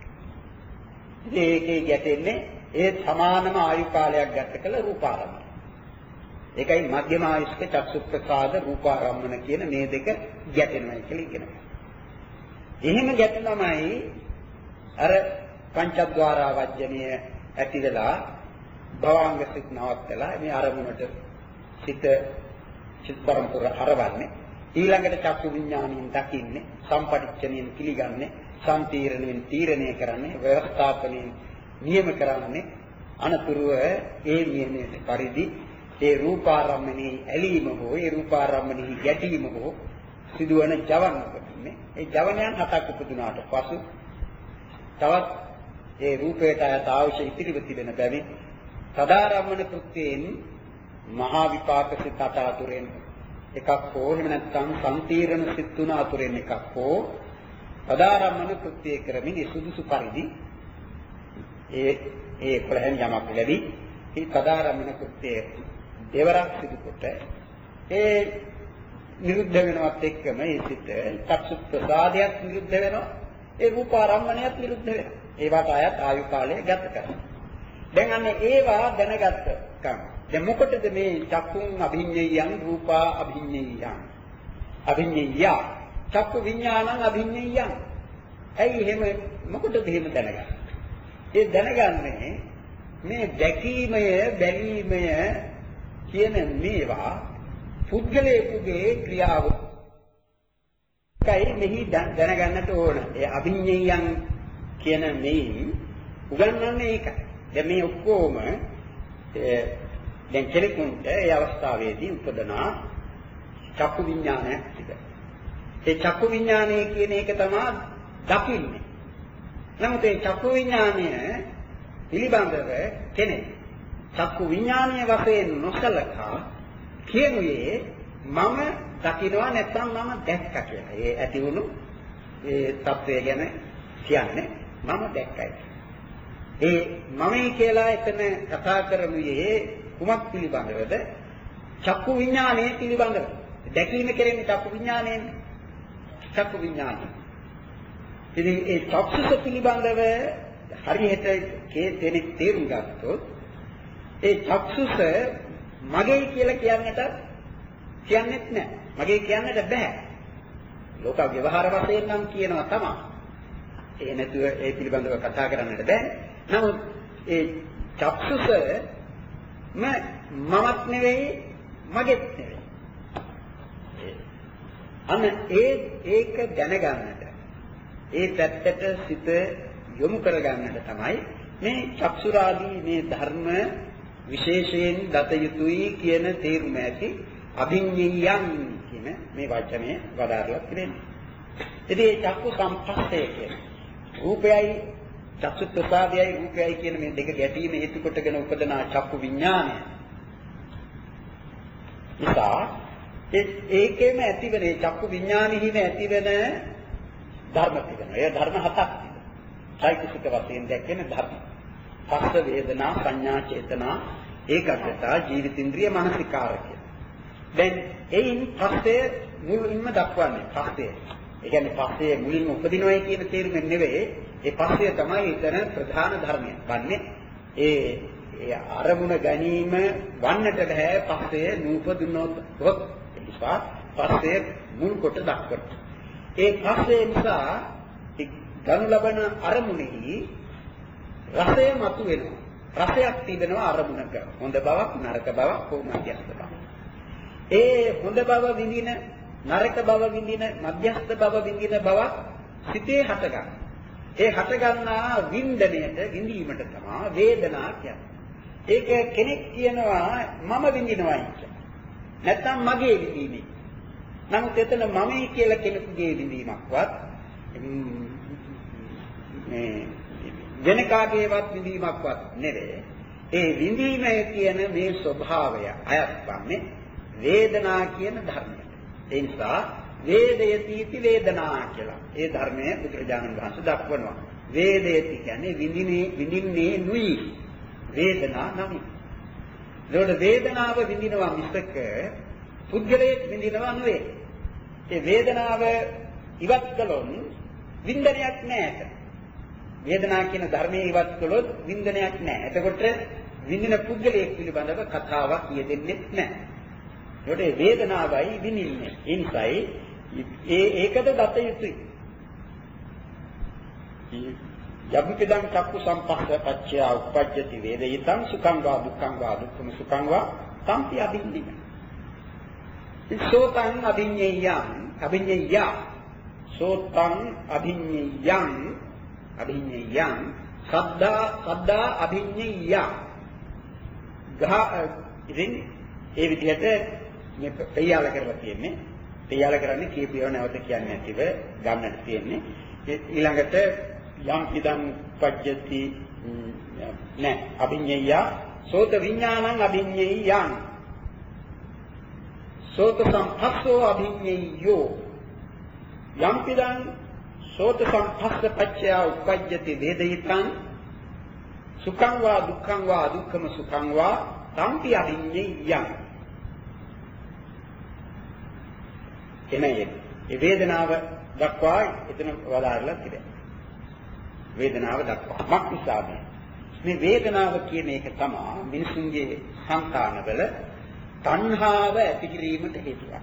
ඒකේ ගැටෙන්නේ ඒ සමානම ආයු කාලයක් ගත කළ රූපාරම්මන. ඒකයි මධ්‍යම ආයුෂ්ක චක්සු ප්‍රසාද රූපාරම්මන කියන මේ දෙක ගැටෙනවා කියලා කියනවා. එහෙම ගැටෙනමයි අර පංචද්වාරා වජ්ජනීය ඇති වෙලා භවංග සිත් නවත්තලා මේ අරමුණට සිත චිත් පරම්පර හරවන්නේ ඊළඟට චක්කු විඥාණයෙන් දකින්නේ සම්පටිච්ඡනයෙන් පිළිගන්නේ සම්තීරණයෙන් තීරණය කරන්නේ ව්‍යවස්ථාපනයෙන් නියම කරන්නේ අනතුරුව ඒ නියමයේ පරිදි ඒ රූපාරම්මණී ඇලීම හෝ ඒ රූපාරම්මණී ගැටීම හෝ සිදුවන ජවන උපදින්නේ ඒ ජවනයන් හතක් උපදුනාට පසු තවත් ඒ රූපයට අයත අවශ්‍ය ඉතිරිව තිබෙන බැවින් සදාරම්මන කෘත්‍යයෙන් මහා විපාක සිත අතුරෙන් එකක් හෝ එහෙම නැත්නම් සම්තීරණ සිත් තුන අතුරෙන් එකක් හෝ සදාරම්මන කෘත්‍ය කරමින් සුදුසු පරිදි ඒ ඒ කොළහෙන් යමක් ලැබි ඒ සදාරම්මන කෘත්‍ය දෙවරක් සිදු කොට ඒ නිරුද්ධ වෙනවත් එක්කම ඒ සිත චක්සු ප්‍රසාදයක් නිරුද්ධ වෙනවා ඒ රූපාරම්මණයත් නිරුද්ධ වෙනවා ඒවට අයත් ආයු කාලය ගත කරනවා දැන් අන්න ඒවා දැනගත්ත කම දැන් මොකටද මේ චක්කුන් අභිඤ්ඤයයන් රූපා අභිඤ්ඤයයන් අභිඤ්ඤය චක්කු විඥානං අභිඤ්ඤයයන් ඇයි එහෙම මොකටද එහෙම දැනගන්නේ ඒ දැනගන්නේ මේ දැකීමය බැලීමය කියන මේවා පුද්ගලයෙකුගේ ක්‍රියාව කයි මෙහි දැනගන්නට ඕන ඒ අභිඤ්ඤයයන් කියන මේන් උගන්වන්නේ ඒකයි දැන් මේ ඔක්කොම දැන් කෙනෙකුට ඒ අවස්ථාවේදී උපදනා චක්කු විඥානයක් තිබෙනවා. ඒ චක්කු විඥානය කියන එක තමයි දකින්නේ. නමුත් ඒ චක්කු විඥානය පිළිබඳව කෙනෙක් චක්කු විඥානීය වශයෙන් නොසලකා කියනුවේ මම දකින්නවා නැත්නම් මම දැක්කා කියලා. ඒ ඇති වුණු ඒ තත්වය ගැන කියන්නේ මම දැක්කයි. ඒ මමයි කියලා එතන කතා කරන්නේ කුමක් පිළිබඳවද? චක්කු විඥානයේ පිළිබඳව. දැකීම කෙරෙන්නේ චක්කු විඥානයෙන්. චක්කු විඥානය. ඉතින් ඒ චක්සුස පිළිබඳව හරියට කෙනෙක් තේරුම් ගත්තොත් ඒ චක්සුස මගේ කියලා කියන්නට කියන්නේත් නැහැ. මගේ කියන්නට බෑ. ලෝක ව්‍යවහාර වශයෙන් නම් කියනවා තමයි. ඒ නැතුව ඒ පිළිබඳව කතා කරන්නට බෑ. නමුත් ඒ චක්සුස මමත් නෙවෙයි මගේත් නෙවෙයි. අන්න ඒ ඒක දැනගන්නට ඒ පැත්තට සිත යොමු කරගන්නට තමයි මේ චක්සුරාදී මේ ධර්ම විශේෂයෙන් දත යුතුයි කියන තේරුම ඇති අභිඤ්ඤයයන් කියන මේ වචනේ වදාරලා තිබෙනවා. ඉතින් මේ චක්කු සම්පස්සය කියන්නේ රූපයයි චක්සු ප්‍රසාදයයි රූපයයි කියන මේ දෙක ගැටීම හේතු කොටගෙන උපදනා චක්කු විඥානය. නිසා ඒ ඒකෙම ඇතිවෙන ඒ චක්කු විඥානෙහිම ඇතිවෙන ධර්ම තිබෙනවා. ඒ ධර්ම හතක් තිබෙනවා. චෛතසික වශයෙන් දැක්වෙන ධර්ම. පස්ස වේදනා සංඥා චේතනා ඒකග්ගතා ජීවිතින්ද්‍රිය මානසිකාර කියන. දැන් එයින් පස්සේ මුලින්ම දක්වන්නේ පස්සේ. ඒ කියන්නේ පස්සේ මුලින්ම උපදිනවයි කියන තේරුමෙන් නෙවෙයි. ඒ පස්සේ තමයි ඊතන ප්‍රධාන ධර්මය. වන්නේ ඒ ඒ අරමුණ ගැනීම වන්නට බෑ පස්සේ නූපදිනොත් හොත්. ඒ නිසා පස්සේ මුල් කොට දක්වනවා. ඒ පස්සේ නිසා ගනු ලබන අරමුණෙහි රසය මතුවෙනවා. රසයක් තිබෙනවා අරමුණක. හොඳ බවක්, නරක බවක්, කොමධ්‍යස්ථ බවක්. ඒ හොඳ බව විඳින, නරක බව විඳින, මධ්‍යස්ථ බව විඳින බවක් සිතේ හටගන්නවා. ඒ හටගන්නා වින්දනයට, විඳීමට තමයි වේදනා කියන්නේ. ඒක කෙනෙක් කියනවා මම විඳිනවායි කියලා. නැත්නම් මගේ විඳීමයි. නමුත් එතන මමයි කියලා කෙනෙකුගේ විඳීමක්වත් මේ වෙන කාගේවත් විඳීමක්වත් නෙවේ. ඒ විඳීමේ කියන මේ ස්වභාවය අයත් වන්නේ වේදනා කියන ධර්මයට. ඒ නිසා වේදයති වේදනා කියලා. ඒ ධර්මය බුදුරජාණන් වහන්සේ දක්වනවා. වේදයති කියන්නේ විඳින්නේ විඳින්නේ නුයි. වේදනා නමි. ඒකට වේදනාව විඳිනවා මිසක පුද්ගලයෙක් විඳිනවා නෙවෙයි. ඒ වේදනාව ඉවත් කළොත් වින්දනයක් නැහැ. වේදනා කියන ධර්මයේ ඉවත් කළොත් වින්දනයක් නැහැ. එතකොට විඳින පුද්ගලයෙක් පිළිබඳව කතාවක් කියෙදෙන්නේ නැහැ. ඒකට වේදනාවයි විඳින්නේ. ඒ නිසායි ඒ ඒකද දත යුතුයි. යම්පිදං චක්කු සම්පස්ස පච්චය උප්පජ්ජති වේදිතං සුඛං වා දුක්ඛං වා දුක්ඛම සුඛං වා තම්පි අභිඤ්ඤය. සෝතං අභිඤ්ඤයං අභිඤ්ඤය සෝතං අභිඤ්ඤයං අභිඤ්ඤයං සද්දා සද්දා අභිඤ්ඤය. ගහ ඉතින් ඒ විදිහට මේ පෙය්‍යාල කරලා තියෙන්නේ. පෙය්‍යාල කරන්නේ කීපියව නැවත කියන්නේ නැතිව ගන්නට තියෙන්නේ. ඊළඟට යම් ඉදං පජ්ජති නෑ අභිඤ්ඤය සෝත විඥානං අභිඤ්ඤයං සෝත සම්පස්සෝ අභිඤ්ඤයෝ යම් ඉදං සෝත සම්පස්ස පච්චය උපජ්ජති වේදිතං සුඛං වා දුක්ඛං වා අදුක්ඛම සුඛං වා තම්පි අභිඤ්ඤයං. එනයේ ඒ වේදනාව දක්වා එතන වදාරලා තිබෙනවා. වේදනාව දක්වා මක් නිසාද මේ වේදනාව කියන එක තමයි මිනිසුන්ගේ සංකානවල තණ්හාව ඇති කිරීමට හේතුවක්.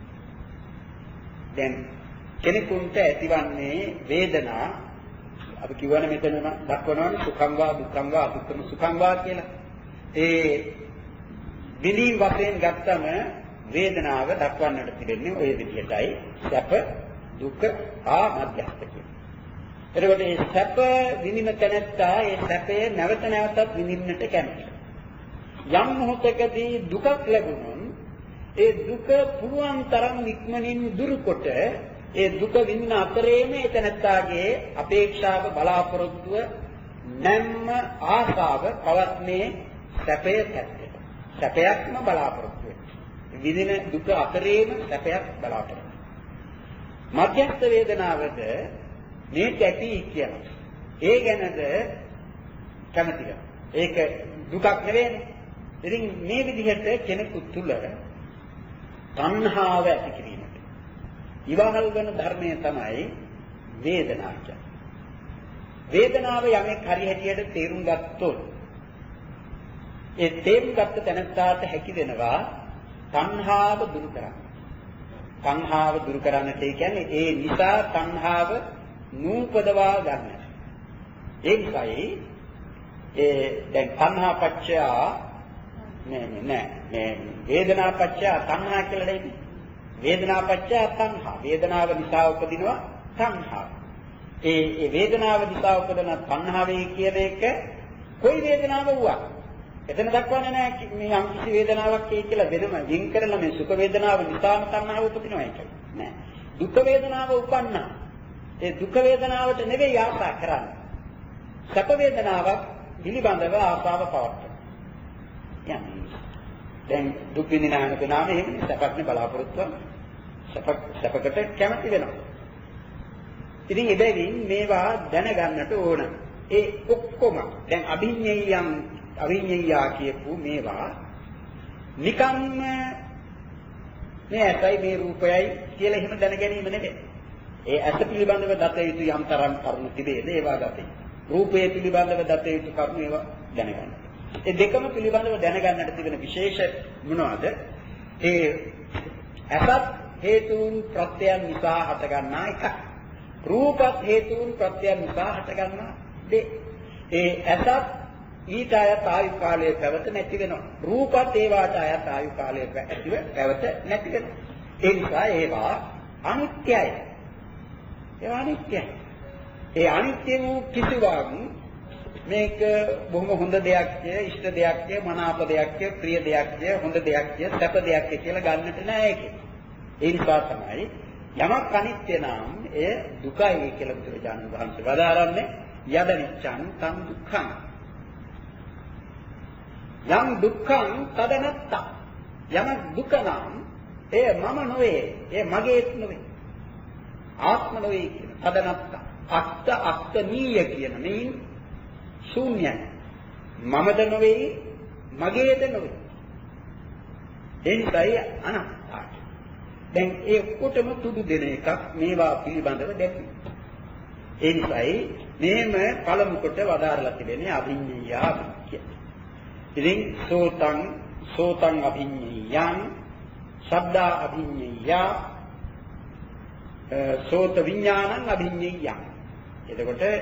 දැන් කෙනෙකුට ඇතිවන්නේ වේදනා අපි කියවනේ මෙතන දක්වනවානේ සුඛං වා දුක්ඛං වා අදුක්ඛම සුඛං වා කියලා. ඒ විඳීම් වශයෙන් ගත්තම වේදනාව දක්වන්නට තිබෙන්නේ ওই විදිහටයි සැප දුක ආ මධ්‍යස්ථ කියන. එතකොට මේ සැප විඳින තැනත්තා ඒ සැපේ නැවත නැවතත් විඳින්නට කැමතියි. යම් මොහොතකදී දුකක් ලැබුණොත් ඒ දුක පුරුවන් තරම් ඉක්මනින් දුරුකොට ඒ දුක විඳින අතරේම ඒ තැනත්තාගේ අපේක්ෂාව බලාපොරොත්තුව නැම්ම ආසාව පවත්නේ සැපේ පැත්තට. සැපයක්ම බලාපොරොත්තු වෙනවා. විඳින දුක අතරේම සැපයක් බලාපොරොත්තු. මධ්‍යස්ථ වේදනාවද මේ කැටි කියනවා. ඒ ගැනද කැමතිද? ඒක දුකක් නෙවෙයිනේ. ඉතින් මේ විදිහට කෙනෙකු තුල තණ්හාව ඇති කිරීමට ඉවහල් වෙන ධර්මය තමයි වේදනාව කියන්නේ. වේදනාව යමෙක් හරි හැටියට තේරුම් ගත්තොත් ඒ තේරුම් ගත්ත තැනට හැකි වෙනවා තණ්හාව දුරු කරන්න. තණ්හාව දුරු කරන්නට ඒ කියන්නේ ඒ නිසා තණ්හාව නූපදවා ගන්න. ඒ නිසායි ඒ දැන් තණ්හා පච්චය නෑ නෑ මේ වේදනා පච්චය තණ්හා කියලා දෙන්නේ. වේදනා පච්චය තණ්හා. වේදනාව නිසා උපදිනවා තණ්හා. ඒ ඒ වේදනාව නිසා උපදන තණ්හාවේ කියන එක කොයි වේදනාව වුණත් එතන දක්වන්නේ නැහැ මේ යම් කිසි වේදනාවක් කියලා වෙනම වින් කරලා මේ සුඛ වේදනාව නිසාම තණ්හාව උපදිනවා ඒක නෑ. දුක් වේදනාව උපන්නා. ඒ දුක් වේදනාවට නෙවෙයි ආශා කරන්නේ. සැප වේදනාවක් පිළිබඳව ආශාව පවත්වනවා. යන්නේ. දැන් දුක් විඳිනාන කෙනාම එහෙමනේ සැපක්නේ බලාපොරොත්තු වෙනවා. සැප සැපකට කැමති වෙනවා. ඉතින් එබැවින් මේවා දැනගන්නට ඕන. ඒ ඔක්කොම දැන් අභිඤ්ඤයයන් අවිඤ්ඤයා කියපු මේවා නිකම්ම මේ ඇසයි මේ රූපයයි කියලා එහෙම දැන ගැනීම නෙවෙයි. ඒ ඇස පිළිබඳව දත යුතු යම් තරම් කරුණු තිබේද ඒවා දතේ. රූපය පිළිබඳව දත යුතු කරුණු ඒවා දැනගන්න. ඒ දෙකම පිළිබඳව දැනගන්නට තිබෙන විශේෂ මොනවාද? ඒ ඇසත් හේතුන් ප්‍රත්‍යයන් නිසා හටගන්නා එකක්. රූපත් හේතුන් ප්‍රත්‍යයන් නිසා හටගන්නා දෙක. ඒ ඇසත් ඊට අයත් ආයු කාලයේ පැවත නැති වෙනවා. රූපත් ඒවාට අයත් ආයු කාලයේ ඇතිව පැවත නැති වෙනවා. ඒ නිසා ඒවා අනිත්‍යයි. ඒවා අනිත්‍යයි. ඒ අනිත්‍ය වූ කිසිවක් මේක බොහොම හොඳ දෙයක්ය, ඉෂ්ට දෙයක්ය, මනාප දෙයක්ය, ප්‍රිය දෙයක්ය, හොඳ දෙයක්ය, සැප දෙයක්ය කියලා ගන්නට නෑ ඒක. ඒ නිසා තමයි යමක් අනිත්‍ය නම් එය දුකයි කියලා බුදුරජාණන් වහන්සේ වදාරන්නේ යද නිච්ඡං තං දුක්ඛං. යම් දුක්ඛං තදනත්ත. යමක් දුක නම් එය මම නොවේ, එය මගේත් නොවේ. ආත්ම නොවේ කියන තදනත්ත. අත්ත අත්තනීය කියන මේන් ශූන්‍යයි. මමද නොවේ, මගේද නොවේ. එනිසායි අනාත්මයි. දැන් ඒ කොටම තුඩු දෙන එකක් මේවා පිළිබඳව දැක්වීම. ඒ නිසායි මේම පළමු කොට වදාරලා තිබෙන්නේ අභිඤ්ඤයා කියන්නේ. ඉතින් සෝතං සෝතං අභිඤ්ඤයං ශබ්දා අභිඤ්ඤයා සෝත විඥානං අභිඤ්ඤයං. එතකොට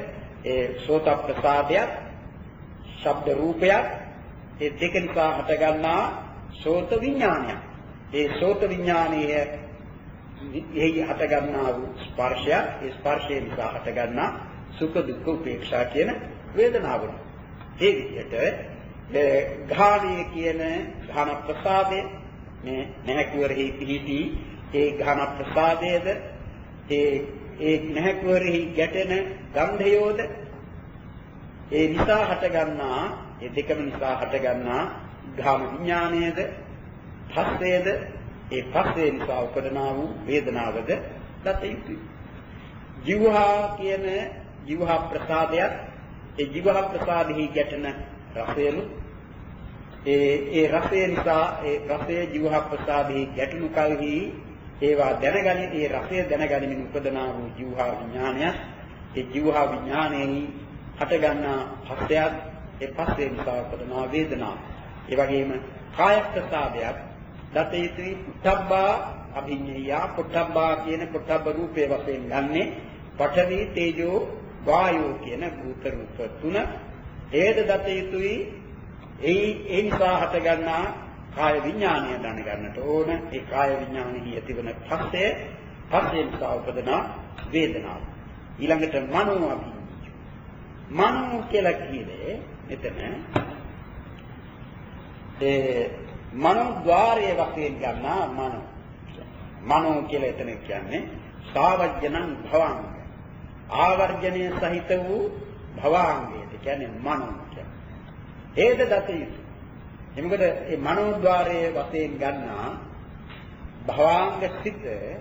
ඒ සෝත ප්‍රසාදයක් ශබ්ද රූපයක් ඒ දෙක නිසා හටගන්නා සෝත විඥානයක්. ඒ සෝත විඥානයේ එහි හටගන්නා වූ ස්පර්ශයක් ඒ ස්පර්ශයෙන් නිසා හටගන්නා සුඛ දුක්ඛ උපේක්ෂා කියන වේදනාවල. ඒ විදිහට ඝාණය කියන ඝාන ප්‍රසාදය මේ නැහැකුවරෙහි පිහිටි ඒ ඝාන ප්‍රසාදයේද ඒ ඒ නැහැකුවරෙහි ගැටෙන ගන්ධයෝද ඒ නිසා හටගන්නා ඒ දෙකම නිසා හටගන්නා ඝාන විඥානයේද පස්සේද ඒ පස්සේ නිසා උපදනා වූ වේදනාවද දත යුතුයි. ජීවහා කියන ජීවහා ප්‍රසාදයක් ඒ ජීවහා ප්‍රසාදෙහි ගැටෙන රසයලු ඒ ඒ රසය නිසා ඒ රසයේ ජීවහා ප්‍රසාදෙහි ගැටුණු කලෙහි ඒවා දැනගනි ඒ රසය දැනගනිමින් උපදනා වූ ජීවහා විඥානය ඒ ජීවහා විඥානයෙහි හටගන්නා පස්සයක් ඒ පස්සේ නිසා උපදනා වේදනාව. ඒ වගේම කාය ප්‍රසාදයක් දත යුතුයි. පුට්ඨබ්බා අභිඤ්ඤයා පුට්ඨබ්බා කියන පුට්ඨබ්බ රූපයේ වශයෙන් ගන්නේ පඨවි තේජෝ වායෝ කියන භූත රූප තුන. ඒද දත යුතුයි. ඒ ඒ නිසා හටගන්නා කාය විඥානය දැනගන්නට ඕන. ඒ කාය විඥානෙහි ඇතිවන පස්සේ පස්සේ නිසා උපදනා වේදනාව. ඊළඟට මනෝ අභිඤ්ඤය. මනෝ කියලා කියන්නේ එතන ඒ මනෝ ద్వාරයේ වශයෙන් ගන්නා මනෝ. මනෝ කියලා එතන කියන්නේ සාවජ්ජනං භවංග. ආවර්ජනය සහිත වූ භවාංගය. ඒ කියන්නේ මනෝ කියන්නේ. ඒද දත යුතුයි. එමුකද මේ මනෝ ద్వාරයේ වශයෙන් ගන්නා භවාංග සිත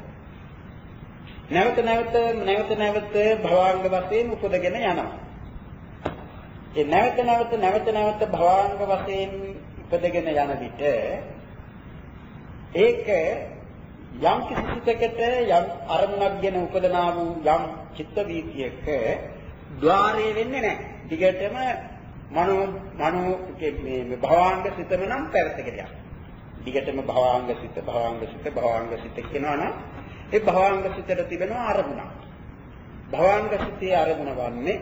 නැවත නැවත නැවත නැවත භවාංග වශයෙන් උපදගෙන යනවා. ඒ නැවත නැවත නැවත නැවත භවාංග වශයෙන් උපදගෙන යන විට ඒක යම් කිසි සිතකට යම් අරමුණක් ගැන උපදනා වූ යම් චිත්ත වීතියක ద్వාරය වෙන්නේ නැහැ. ටිකටම මනෝ මනෝ මේ භවාංග සිතම නම් පැවතගෙන යනවා. ටිකටම භවාංග සිත භවාංග සිත භවාංග සිත කියනවා නම් ඒ භවාංග සිතට තිබෙනවා අරමුණක්. භවාංග සිතේ අරමුණ වන්නේ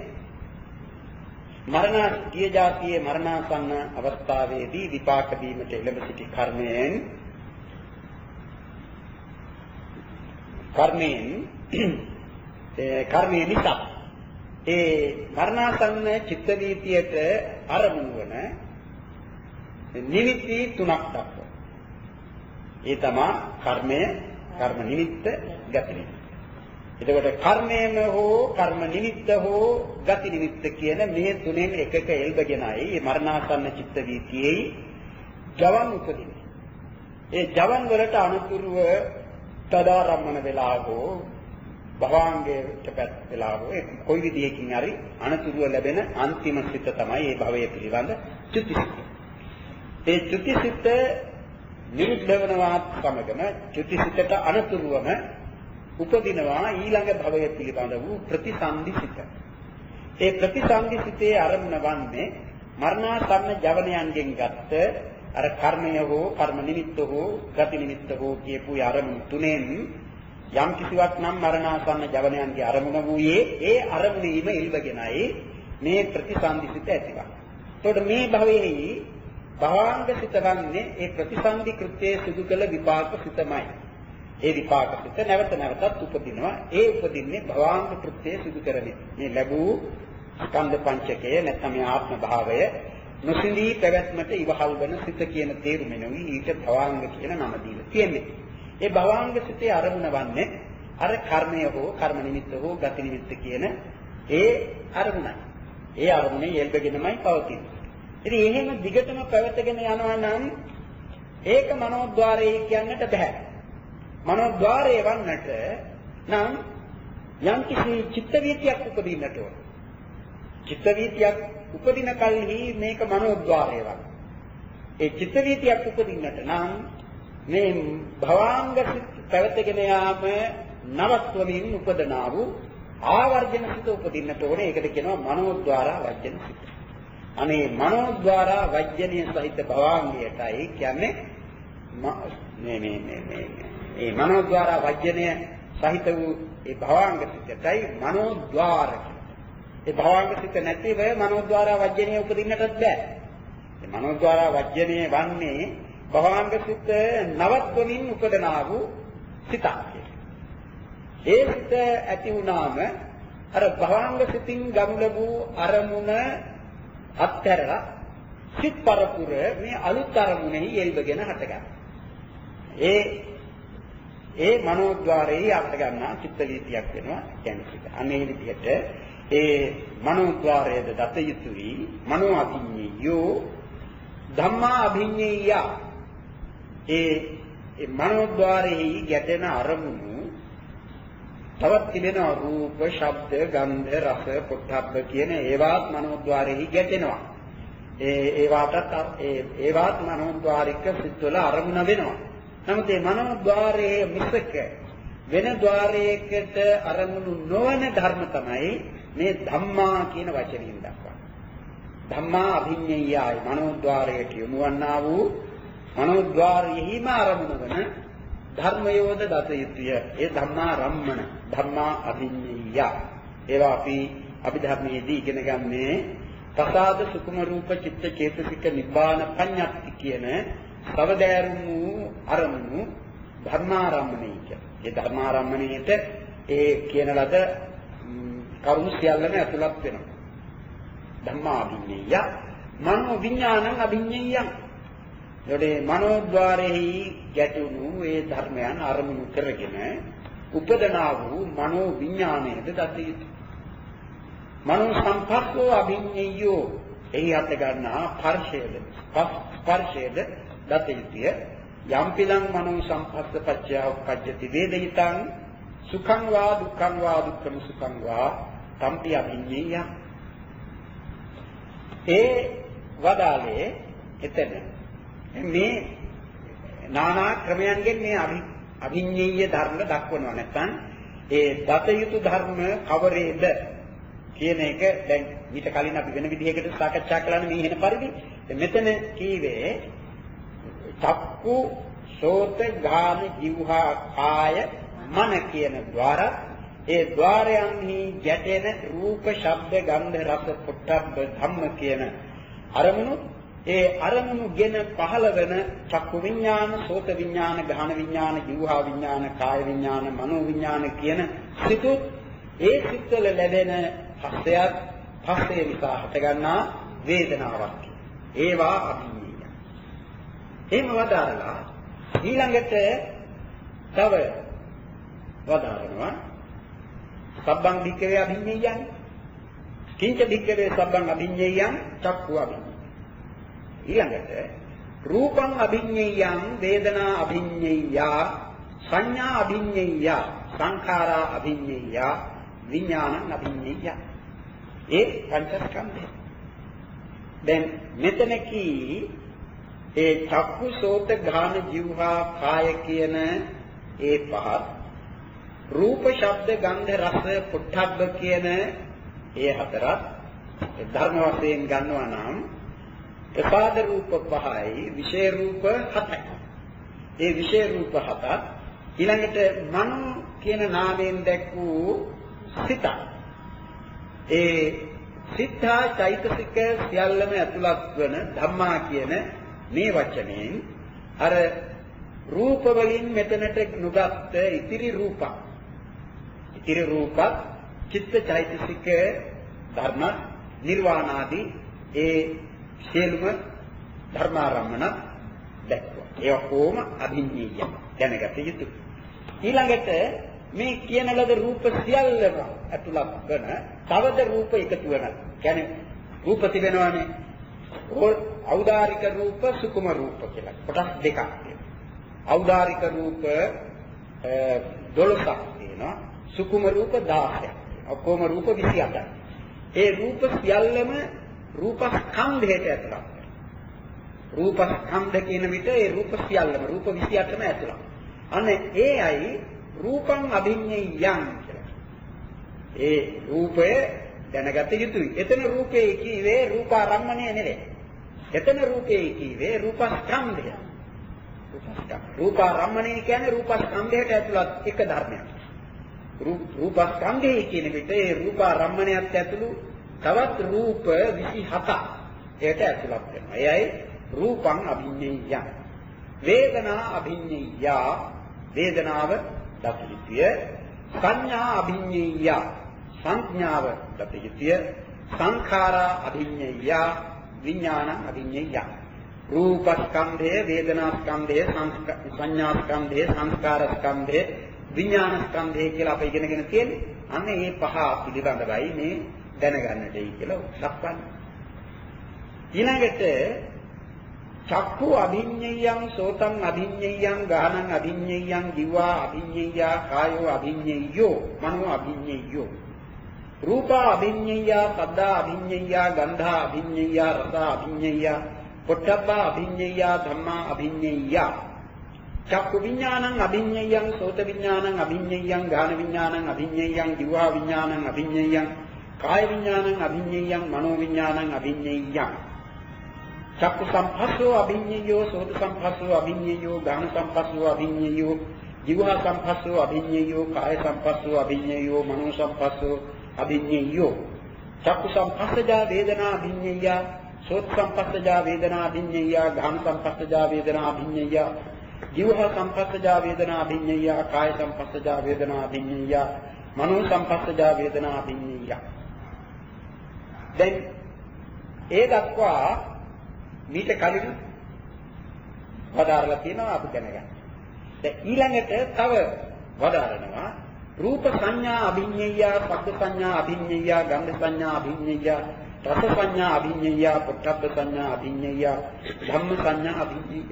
මරණ කිය જાතියේ මරණාසන්න අවස්ථාවේදී විපාක දීමට එළඹ සිටි කර්මයෙන් කර්මයෙන් ඒ කර්මයේ නිසා ඒ මරණාසන්න චිත්ත වීතියට අරමුණු වන නිමිති තුනක් දක්වනවා. ඒ තමයි කර්මය, කර්ම නිමිත්ත, ගති නිමිත්ත. එතකොට කර්මයෙන් හෝ කර්ම නිමිත්ත හෝ ගති නිමිත්ත කියන මේ තුනෙන් එකක එල්බගෙනයි මේ මරණාසන්න චිත්ත වීතියේ ජවන් උපදින්නේ. ඒ ජවන් වලට අනුතුරුව තදාරම්මන වෙලා හෝ භවාංගයට පැත් වෙලා හෝ කොයි විදියකින් හරි අනුතුරුව ලැබෙන අන්තිම සිත තමයි මේ භවය පිළිබඳ චුතිසිත. ඒ චුතිසිත නිරුද්ධ වෙනවා සමගම චුතිසිතට අනුතුරුවම උපදිනවා ඊළඟ භවය පිළිබඳ වූ ප්‍රතිසන්දිසිත. ඒ ප්‍රතිසන්දිසිතේ ආරම්භන වන්නේ මරණාසන්න ජවනයන්ගෙන් ගත්ත අර කර්මය හෝ කර්ම නිමිත්ත හෝ ගති නිමිත්ත හෝ කියපු ආරම්භන තුනෙන් යම් කිසිවක් නම් මරණාසන්න ජවනයන්ගේ ආරම්භන වූයේ ඒ ආරම්භණීම ඉල්බගෙනයි මේ ප්‍රතිසන්දිසිත ඇතිවන්නේ. එතකොට මේ භවයේහි භවාංගසිත වන්නේ ඒ ප්‍රතිසන්දි කෘත්‍යයේ සිදු කළ විපාක සිතමයි. ඒ විපාක සිත නැවත නැවතත් උපදිනවා. ඒ උපදින්නේ භවාංග කෘත්‍යය සිදු කරන්නේ. මේ ලැබූ ස්කන්ධ පංචකය නැත්නම් මේ ආත්ම භාවය නොසිඳී පැවැත්මට ඉවහල් වන සිත කියන තේරුමෙනුයි ඊට භවාංග කියන නම දීලා තියෙන්නේ. ඒ භවාංග සිතේ ආරමුණ වන්නේ අර කර්මය හෝ කර්ම නිමිත්ත හෝ ගති නිමිත්ත කියන ඒ ආරමුණයි. ඒ ආරමුණේ යෙල්බගෙනමයි පවතින්නේ. ඉතින් එහෙම දිගටම පැවතගෙන යනවා නම් ඒක මනෝද්වාරය කියන්නට බෑ. මනෝද්වාරය වන්නට නම් යම් කිසි චිත්ත වීතියක් උපදින්නට ඕන. චිත්ත වීතියක් උපදින කල්හි මේක මනෝද්වාරය වන්න. ඒ චිත්ත වීතියක් උපදින්නට නම් මේ භවාංග පැවතගෙන යාම නවත්වමින් උපදනා වූ ආවර්ජන සිත උපදින්නට ඕනේ. ඒකට කියනවා මනෝද්වාරා වජ්ජන සිත. අනේ මනෝද්වාරා වජ්ජනීය සහිත භවාංගයටයි කියන්නේ මේ මේ මේ මේ ඒ මනෝද්වාරා වජ්ජනීය සහිත වූ ඒ භවාංග සිතයි මනෝද්වාර ඒ භවාංග සිත නැතිව මනෝද්වාර වජ්ජනේ උපදින්නටත් බෑ. ඒ මනෝද්වාර වජ්ජනේ වන්නේ භවාංග සිත නවත්වමින් උපදනා වූ සිතක්. ඒ සිත ඇති වුණාම අර භවාංග සිතින් ගනු ලැබූ අරමුණ අත්හැරලා සිත් පරපුර මේ අලුත් අරමුණෙහි යෙල්බගෙන හටගන්නවා. ඒ ඒ මනෝද්වාරයේ අට ගන්නා චිත්ත වීතියක් වෙනවා කියන්නේ සිත. අනේ විදිහට ඒ මනෝද්වාරයේද දත යුතුයි මනෝ අභිඤ්ඤයෝ ධම්මා අභිඤ්ඤය. ඒ ඒ මනෝද්වාරයේ ගැටෙන අරමුණු තවත් තිබෙන රූප, ශබ්ද, ගන්ධ, රස, පොට්ටබ්බ කියන ඒවාත් මනෝද්වාරයේ ගැටෙනවා. ඒ ඒවාටත් ඒ ඒවාත් මනෝද්වාරික සිත්වල අරමුණ වෙනවා. නමුත් මේ මනෝද්වාරයේ මිසක වෙන ద్వාරයකට අරමුණු නොවන ධර්ම තමයි මේ ධම්මා කියන වචනයෙන් දක්වන්නේ. ධම්මා අභිඤ්ඤයයි මනෝද්වාරයට යොමු වන්නා වූ මනෝද්වාරයෙහිම අරමුණ වන ධර්මයෝද දත යුතුය. ඒ ධම්මා රම්මන ධම්මා අභිඤ්ඤය. ඒවා අපි අභිධර්මයේදී ඉගෙන ගන්නේ ප්‍රසාද සුකුම රූප චිත්ත චේතසික නිබ්බාන පඤ්ඤාති කියන සවදෑරුම් වූ අරමුණු ධර්මාරම්මණය කියන. ඒ ධර්මාරම්මණයට ඒ කියන ලද කරුණු සියල්ලම ඇතුළත් වෙනවා. ධම්මා අභිඤ්ඤය මනෝ විඥානං අභිඤ්ඤයං. යෝඩේ මනෝද්වාරෙහි ගැටුණු ඒ ධර්මයන් අරමුණු කරගෙන උපදනා වූ මනෝ විඥානයේද දත යුතුය. මනෝ සංපස්සෝ අභිඤ්ඤයෝ එහි අත ගන්නා ස්පර්ශයේද ස්පර්ශයේද දත යුතුය. යම්පිලං මනෝ සංපස්ස පච්චය උපජ්ජති වේදිතං සුඛං වා දුක්ඛං වා දුක්ඛම සුඛං වා තම්පි අභිඤ්ඤය. ඒ වදාලේ එතන මේ නානා ක්‍රමයන්ගෙන් මේ අභිඤ්ඤය ධර්ම දක්වනවා. නැත්නම් ඒ දත යුතු ධර්ම කවරේද කියන එක දැන් ඊට කලින් අපි වෙන විදිහකට සාකච්ඡා කළානේ මේ වෙන පරිදි. මෙතන කීවේ චක්කු සෝත ගාන જીවහා කාය මන කියන ద్వාර ඒ ద్వාරයන්හි ගැටෙන රූප ශබ්ද ගන්ධ රස පොට්ටබ්බ ධම්ම කියන අරමුණු ඒ අරමුණු ගෙන පහළ වෙන චක්කු විඥාන සෝත විඥාන ගාන විඥාන જીවහා විඥාන කාය විඥාන මනෝ විඥාන කියන සිතු ඒ සිත්වල ලැබෙන පස්සයත් පස්සේ නිසා හටගන්නා වේදනාවක්. ඒවා අභිඤ්ඤය. එහෙම වදාරලා ඊළඟට තව වදාරනවා සබ්බං භික්ඛවේ අභිඤ්ඤයං කිංච භික්ඛවේ සබ්බං අභිඤ්ඤයං චක්ඛු අභිඤ්ඤය. ඊළඟට රූපං අභිඤ්ඤයං වේදනා අභිඤ්ඤය සංඥා අභිඤ්ඤය සංඛාරා අභිඤ්ඤය විඥානං අභිඤ්ඤය. ඒ පංචස්කන්ධය. දැන් මෙතන කී ඒ චක්කු සෝත ගාන જીවහා කාය කියන ඒ පහත් රූප ශබ්ද ගන්ධ රස පොට්ටබ්බ කියන ඒ හතරත් ධර්ම වශයෙන් ගන්නවා නම් ප්‍රසාද රූප පහයි විශේෂ රූප හතයි. ඒ විශේෂ රූප හතත් ඊළඟට මනෝ කියන නාමයෙන් දැක් වූ සිත. ඒ සිතා චෛතසික සියල්ලම ඇතුළත් වන ධම්මා කියන මේ වචනයෙන් අර රූප වලින් මෙතනට නුගත් ඉතිරි රූප ඉතිරි රූප චිත්ත චෛතසික ධර්ම නිර්වාණාදී ඒ සියලුම ධර්මාරම්මන දැක්වුවා. ඒ ඔක්කොම අභිඤ්ඤය දැනගත යුතුයි. ඊළඟට මේ කියන ලද රූප සියල්ලම ඇතුළත් වන තවද රූප එකතු වෙන. කියන්නේ රූප තිබෙනවානේ. ඖදාරික රූප සුකුම රූප කියලා. කොටස් දෙකක් තියෙනවා. ඖදාරික රූප දොළොසක් තියෙනවා. සුකුම රූප දහසක්. ඔක්කොම රූප විසි අටයි. ඒ රූප සියල්ලම රූපස්කන්ධයට ඇතුළත්. රූපස්කන්ධ කියන විට ඒ රූප සියල්ලම රූප විසි අටම ඇතුළත්. අනේ ඒ අයි රූපං අභිඤ්ඤයං කියලා. ඒ රූපය දැනගත යුතුයි. එතන රූපේ කීවේ රූපාරම්මණය නෙවෙයි. එතන රූපේ කීවේ රූපස්කන්ධය. රූපස්කන්ධ. රූපාරම්මණය කියන්නේ රූපස්කන්ධයට ඇතුළත් එක ධර්මයක්. රූපස්කන්ධය කියන විට ඒ රූපාරම්මණයත් ඇතුළු තවත් රූප විසිහතක් ඒකට ඇතුළත් වෙනවා. එයයි රූපං අභිඤ්ඤයං. වේදනා අභිඤ්ඤය වේදනාව දකිතිය. සංඥා අභිඤ්ඤය සංඥාව දකිතිය. සංඛාරා අභිඤ්ඤය විඥාන අභිඤ්ඤය. රූපස්කන්ධය, වේදනාස්කන්ධය, සංඥාස්කන්ධය, සංස්කාරස්කන්ධය, විඥානස්කන්ධය කියලා අපි ඉගෙනගෙන තියෙන්නේ. අන්න මේ පහ පිළිබඳවයි මේ දැනගන්නටයි කියලා දක්වන්නේ. ඊළඟට චක්ඛු අභිඤ්ඤයං, සෝතං අභිඤ්ඤයං, ගානං අභිඤ්ඤයං, දිවා අභිඤ්ඤයා, කායෝ අභිඤ්ඤයෝ, මනෝ අභිඤ්ඤයෝ. රූපා අභිඤ්ඤයා, සද්දා අභිඤ්ඤයා, ගන්ධා අභිඤ්ඤයා, රස අභිඤ්ඤයා, පොට්ටබ්බා අභිඤ්ඤයා, ධම්මා අභිඤ්ඤයා. චක්ඛු විඥානං අභිඤ්ඤයං, සෝත විඥානං අභිඤ්ඤයං, ගාන විඥානං අභිඤ්ඤයං, දිවා විඥානං අභිඤ්ඤයං, කාය විඥානං අභිඤ්ඤයං, මනෝ විඥානං අභිඤ්ඤයං. චක්ඛු සම්පස්සෝ අභිඤ්ඤයෝ, සෝත සම්පස්සෝ අභිඤ්ඤයෝ, ගාන සම්පස්සෝ අභිඤ්ඤයෝ, දිවා සම්පස්සෝ අභිඤ්ඤයෝ, කාය සම්පස්සෝ අභිඤ්ඤයෝ, මනෝ සම්පස්සෝ අභිඤ්ඤයෝ. චක්ඛු සම්පස්සජා වේදනා අභිඤ්ඤය, සෝත සම්පස්සජා වේදනා අභිඤ්ඤය, ගාන සම්පස්සජා වේදනා අභිඤ්ඤය, දිවා සම්පස්සජා වේදනා අභිඤ්ඤය, කාය සම්පස්සජා වේදනා අභිඤ්ඤය, මනෝ සම්පස්සජා වේදනා අභිඤ්ඤය. දැන් ඒ දක්වා මීට කලින් වදාරලා තියෙනවා අපි දැනගන්න. දැන් ඊළඟට තව වදාරනවා රූප සංඥා අභිඤ්ඤය, පද්ද සංඥා අභිඤ්ඤය, ගන්ධ සංඥා අභිඤ්ඤය, රස සංඥා අභිඤ්ඤය, පොට්ටබ්බ සංඥා අභිඤ්ඤය, ධම්ම සංඥා අභිඤ්ඤය.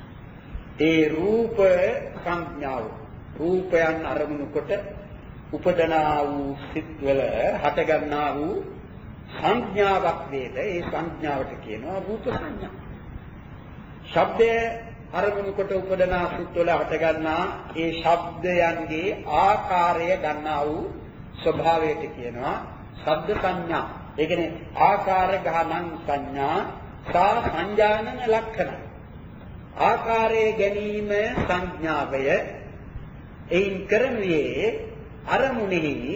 ඒ රූප සංඥාව රූපයන් අරමුණු කොට උපදනා වූ සිත්වල හටගන්නා වූ සංඥාවක් වේද. ඒ සංඥාවට කියනවා රූප සංඥා. ශබ්දය අරමුණු කොට උපදනා සිත්වල හටගන්නා ඒ ශබ්දයන්ගේ ආකාරය ගන්නා වූ ස්වභාවයට කියනවා ශබ්ද සංඥා. ඒ කියන්නේ ආකාර ගහනං සංඥා සා සංජානන ලක්ෂණ. ආකාරයේ ගැනීම සංඥාවය එයින් කරනුයේ අරමුණෙහි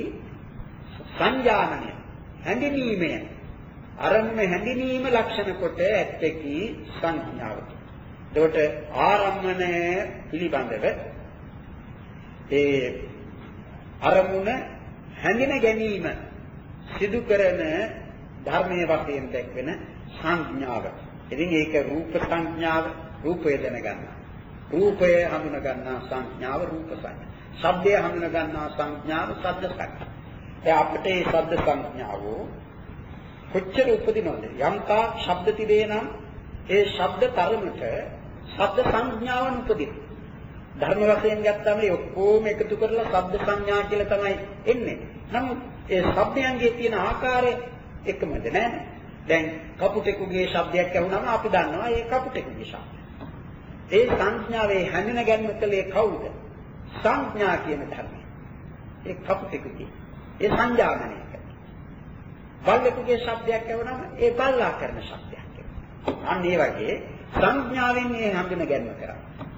සංජානනය හැඳිනීමය. අරමුණ හැඳිනීම ලක්ෂණ කොට ඇත්තකි සංඥාවට. එතකොට ආරම්මණය පිළිබඳව ඒ අරමුණ හැඳින ගැනීම සිදු කරන ධර්මයේ වශයෙන් දැක්වෙන සංඥාව. ඉතින් ඒක රූප සංඥාව. රූපය දැනගන්න. රූපය හඳුන ගන්නා සංඥාව රූප සංඥා. ශබ්දය හඳුන ගන්නා සංඥාව ශබ්ද සංඥා. ඒ අපිට මේ ශබ්ද සංඥාව කොච්චර උපදිනවද? යම්තා ශබ්ද තිබේ නම් ඒ ශබ්ද තරමට ශබ්ද සංඥාවන් උපදින. ධර්ම වශයෙන් ගත්තාම මේ ඔක්කොම එකතු කරලා ශබ්ද සංඥා කියලා තමයි එන්නේ. නමුත් ඒ ශබ්දයන්ගේ තියෙන ආකාරය එකමද නැහැ. දැන් කපුටෙකුගේ ශබ්දයක් ඇහුනම අපි දන්නවා ඒ කපුටෙකුගේ ශබ්දය. ඒ සංඥාවේ හැඳින ගැනීම කලේ කවුද? සංඥා කියන ධර්මය. ඒ කපුටෙකුගේ ඒ සංජානනය කරන. බල්ලෙකුගේ ශබ්දයක් ඇහුනම ඒ බල්ලා කරන ශබ්දයක්. අන්න ඒ වගේ සංඥාවෙන් මේ හඳුන ගැනීම කරා.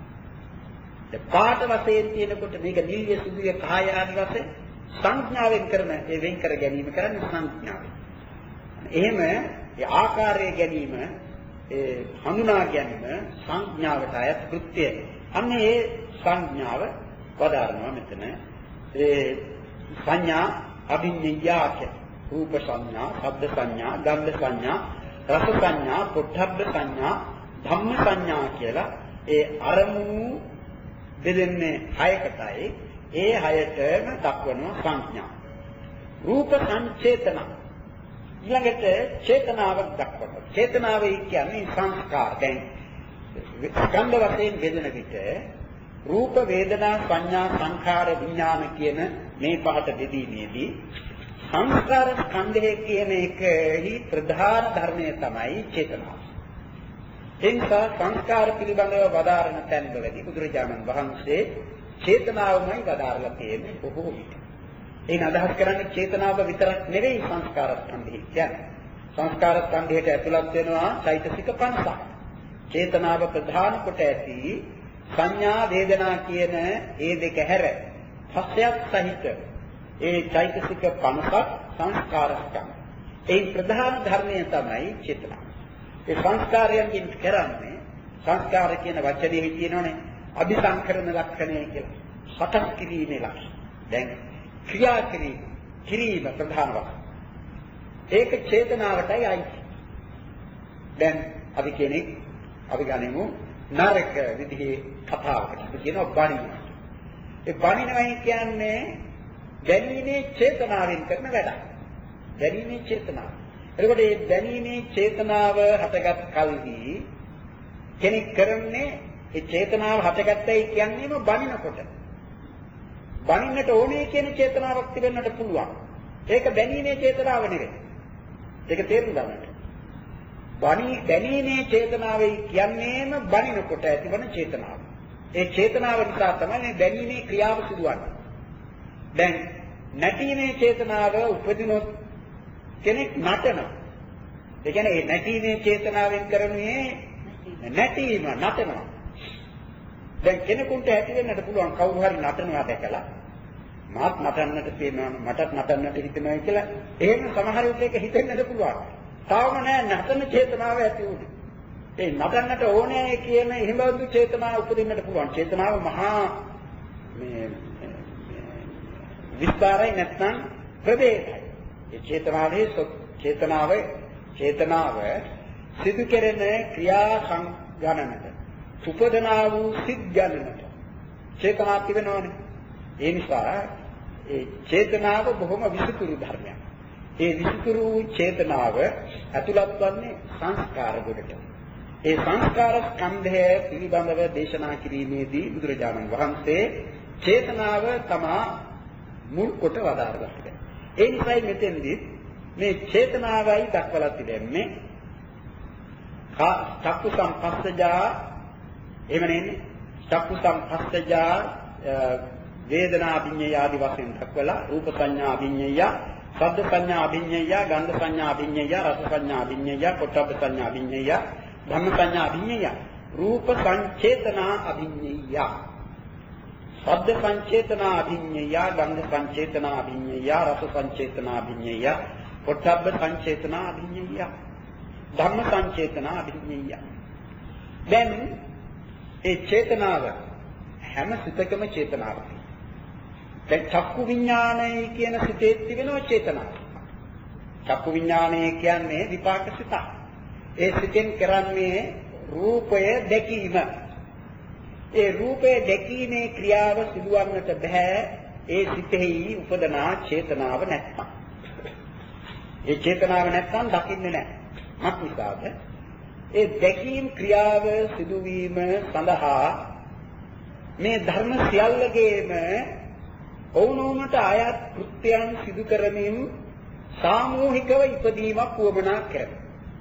ඒ පාට වශයෙන් තියෙනකොට මේක නිල්ය සුදුය කහය ආදී වශයෙන් සංඥාවෙන් කරන ඒ වෙන් කර ගැනීම කරන්නේ සංඥාවෙන්. එහෙම ඒ ආකාරය ගැනීම ඒ හඳුනා ගැනීම සංඥාවට අයත් කෘත්‍යය. අන්න ඒ සංඥාව වදාරනවා මෙතන. ඒ සංඥා අභිඤ්ඤයාච රූප සංඥා, ශබ්ද සංඥා, ගන්ධ සංඥා, රස සංඥා, පොට්ටබ්බ සංඥා, ධම්ම සංඥා කියලා ඒ අරමුණු දෙදෙන්නේ හයකටයි. ඒ හයටම දක්වන සංඥා. රූප සංචේතන. ඊළඟට චේතනාවක් දක්වනවා. චේතනාවයි කියන්නේ සංස්කාර. දැන් ස්කන්ධ වශයෙන් බෙදෙන විට රූප, වේදනා, සංඥා, සංඛාර, විඥාන කියන මේ පහට බෙදීමේදී සංස්කාර ස්කන්ධය කියන එකෙහි ප්‍රධාන ධර්මය තමයි චේතනාව. එනිසා සංස්කාර පිළිබඳව වදාරන තැන්වලදී බුදුරජාණන් වහන්සේ චේතනාවමයි වදාරලා තියෙන්නේ බොහෝ විට. එයින් අදහස් කරන්නේ චේතනාව විතරක් නෙවෙයි සංස්කාර ස්කන්ධය කියන්නේ. සංස්කාර ස්කන්ධයට ඇතුළත් වෙනවා චෛතසික පනසක්. චේතනාව ප්‍රධාන කොට ඇති සංඥා, වේදනා කියන ඒ දෙක හැර පස්සයක් සහිත ඒ චෛතසික පනසක් සංස්කාර ස්කන්ධ. ඒ ප්‍රධාන ධර්මය තමයි චේතනාව. ඒ සංස්කාරයෙන් කරන්නේ සංස්කාර කියන වචනේ කියනෝනේ අபிසංකරණ ලක්ෂණය කියලා. සකස් කිරීමේ ලක්ෂණ. දැන් ක්‍රියා කිරීම කිරීම ප්‍රධාන වශයෙන්. ඒක චේතනාවටයි අයිති. දැන් අපි කෙනෙක් අපි ගනිමු නරක විදිහේ කතාවකට අපි කියනවා බණිනවා. ඒ බණිනවයි කියන්නේ දැනීමේ චේතනාවෙන් කරන වැඩක්. දැනීමේ චේතනාව. එතකොට මේ දැනීමේ චේතනාව හටගත් කල්හි කෙනෙක් කරන්නේ ඒ චේතනාව හටගත්තයි කියන්නේම බණිනකොට. බණින්නට ඕනේ කියන චේතනාවක් තිබෙන්නට පුළුවන්. ඒක දැනීමේ චේතනාව නෙවෙයි. ඒක තේරුම් ගන්නට. බණි දැනීමේ චේතනාවයි කියන්නේම බණිනකොට ඇතිවන චේතනාව. ඒ චේතනාව නිසා තමයි දැනීමේ ක්‍රියාව සිදුවන්නේ. දැන් නැටීමේ චේතනාව උපදිනොත් කෙනෙක් නටනවා. ඒ කියන්නේ ඒ නැටීමේ චේතනාවෙන් කරන්නේ නැටීම නටනවා. දැන් කෙනෙකුට ඇති වෙන්නට පුළුවන් කවුරු හරි නටනවා දැකලා මාත් නටන්නට තියෙනවා මටත් නටන්නට හිතෙනවා කියලා එහෙම සමහර විට ඒක හිතෙන්නට පුළුවන්. තාම නෑ නටන චේතනාව ඇති වුනේ. ඒ නටන්නට ඕනේ කියන එහෙම බඳු චේතනාව උපදින්නට පුළුවන්. චේතනාව මහා මේ විස්තරයි නැත්නම් ප්‍රවේදයි. ඒ චේතනාවේ චේතනාව චේතනාව සිදු කෙරෙන ක්‍රියා සංගණනට උපදනා වූ සිත් ගණනට චේතනාව තිබෙනවනේ. ඒ නිසා ඒ චේතනාව බොහොම විසිතුරු ධර්මයක්. ඒ විසිතුරු චේතනාව ඇතුළත් වන්නේ සංස්කාර ගොඩට. ඒ සංස්කාර ස්කන්ධය පිළිබඳව දේශනා කිරීමේදී බුදුරජාණන් වහන්සේ චේතනාව තමා මුල් කොට වදාරගත්තා. ඒ නිසායි මෙතෙන්දී මේ චේතනාවයි දක්වලා තිබෙන්නේ චක්කු සංපස්සජා එහෙම නෙන්නේ චක්කු සංපස්සජා වේදනා අභිඤ්ඤය ආදි වශයෙන් දක්වලා රූප සංඥා අභිඤ්ඤය ශබ්ද සංඥා අභිඤ්ඤය ගන්ධ සංඥා අභිඤ්ඤය රස සංඥා අභිඤ්ඤය පොට්ටබ්බ සංඥා අභිඤ්ඤය ධම්ම සංඥා අභිඤ්ඤය රූප සංචේතනා අභිඤ්ඤය ශබ්ද සංචේතනා අභිඤ්ඤය ගන්ධ සංචේතනා අභිඤ්ඤය රස සංචේතනා අභිඤ්ඤය පොට්ටබ්බ සංචේතනා අභිඤ්ඤය ධම්ම සංචේතනා අභිඤ්ඤය. දැන් ඒ චේතනාව හැම සිතකම චේතනාවක්. දැන් චක්කු විඥානය කියන සිතේ තිබෙනවා චේතනාව. චක්කු විඥානය කියන්නේ විපාක සිත. ඒ සිතෙන් කරන්නේ රූපය දැකීම. ඒ රූපය දැකීමේ ක්‍රියාව සිදුවන්නට බෑ ඒ සිතෙහි උපදනා චේතනාව නැත්නම්. ඒ චේතනාව නැත්නම් දකින්නේ නැහැ. මත් නිසාද ඒ දැකීම් ක්‍රියාව සිදුවීම සඳහා මේ ධර්ම සියල්ලගේම ඔවුනොවුනට අයත් කෘත්‍යයන් සිදු කරමින් සාමූහිකව ඉපදීමක් වුවමනා කරනවා.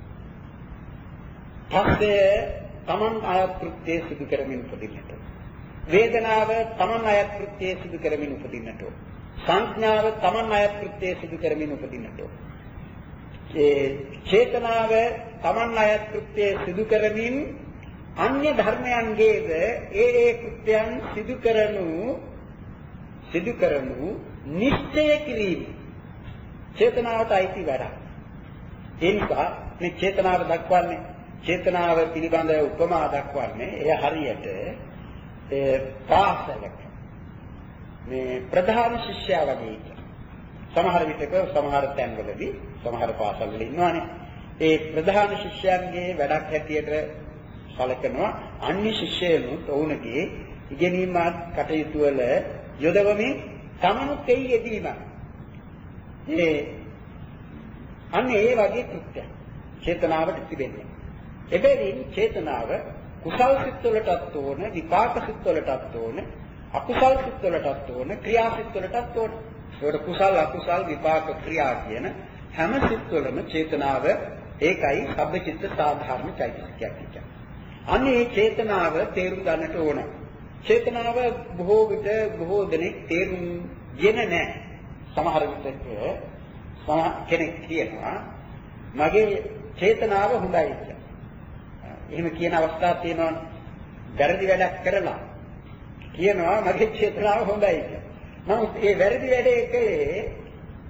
පස්සේ තමන් අයත් කෘත්‍ය සිදු කරමින් උපදින්නට. වේදනාව තමන් අයත් කෘත්‍ය සිදු කරමින් උපදින්නට. සංඥාව තමන් අයත් කෘත්‍ය සිදු කරමින් උපදින්නට. ඒ චේතනාව තමන් අයත් කෘත්‍ය සිදු කරමින් අන්‍ය ධර්මයන්ගේද ඒ ඒ කෘත්‍යයන් සිදු කරනු සිදු කරනු නිශ්චය කිරීම චේතනාවට අයිති වැඩක්. ඒ නිසා මේ චේතනාව දක්වන්නේ චේතනාව පිළිබඳ උපමා දක්වන්නේ එය හරියට ඒ පාසලක මේ ප්‍රධාන ශිෂ්‍යයා වගේ ඉන්න. සමහර විටක සමහර තැන්වලදී සමහර පාසල්වල ඉන්නවානේ. ඒ ප්‍රධාන ශිෂ්‍යයන්ගේ වැඩක් හැටියට සැලකනවා අන්‍ය ශිෂ්‍යයනුත් ඔවුන්ගේ ඉගෙනීම කටයුතු වල යොදවමින් තමනුත් එයි යෙදීම. ඒ අන්න ඒ වගේ කෘත්‍යයක් චේතනාවට තිබෙන්නේ. එබැවින් චේතනාව කුසල් සිත් වලටත් ඕන, විපාක සිත් වලටත් ඕන, අකුසල් සිත් වලටත් ඕන, ක්‍රියා සිත් වලටත් ඕන. ඒකට කුසල් අකුසල් විපාක ක්‍රියා කියන හැම සිත් වලම චේතනාව ඒකයි සබ්බචිත්ත සාධාරණ චෛතසිකයක් කියන්නේ. අනේ චේතනාව තේරුම් ගන්නට ඕන. චේතනාව බොහෝ විට බොහෝ දෙනෙක් තේරුම් ගෙන නැහැ. සමහර විටක කෙනෙක් කියනවා මගේ චේතනාව හොඳයි කියලා. එහෙම කියන අවස්ථා තියෙනවා. වැරදි වැඩක් කරලා කියනවා මගේ චේතනාව හොඳයි කියලා. නමුත් ඒ වැරදි වැඩේ කලේ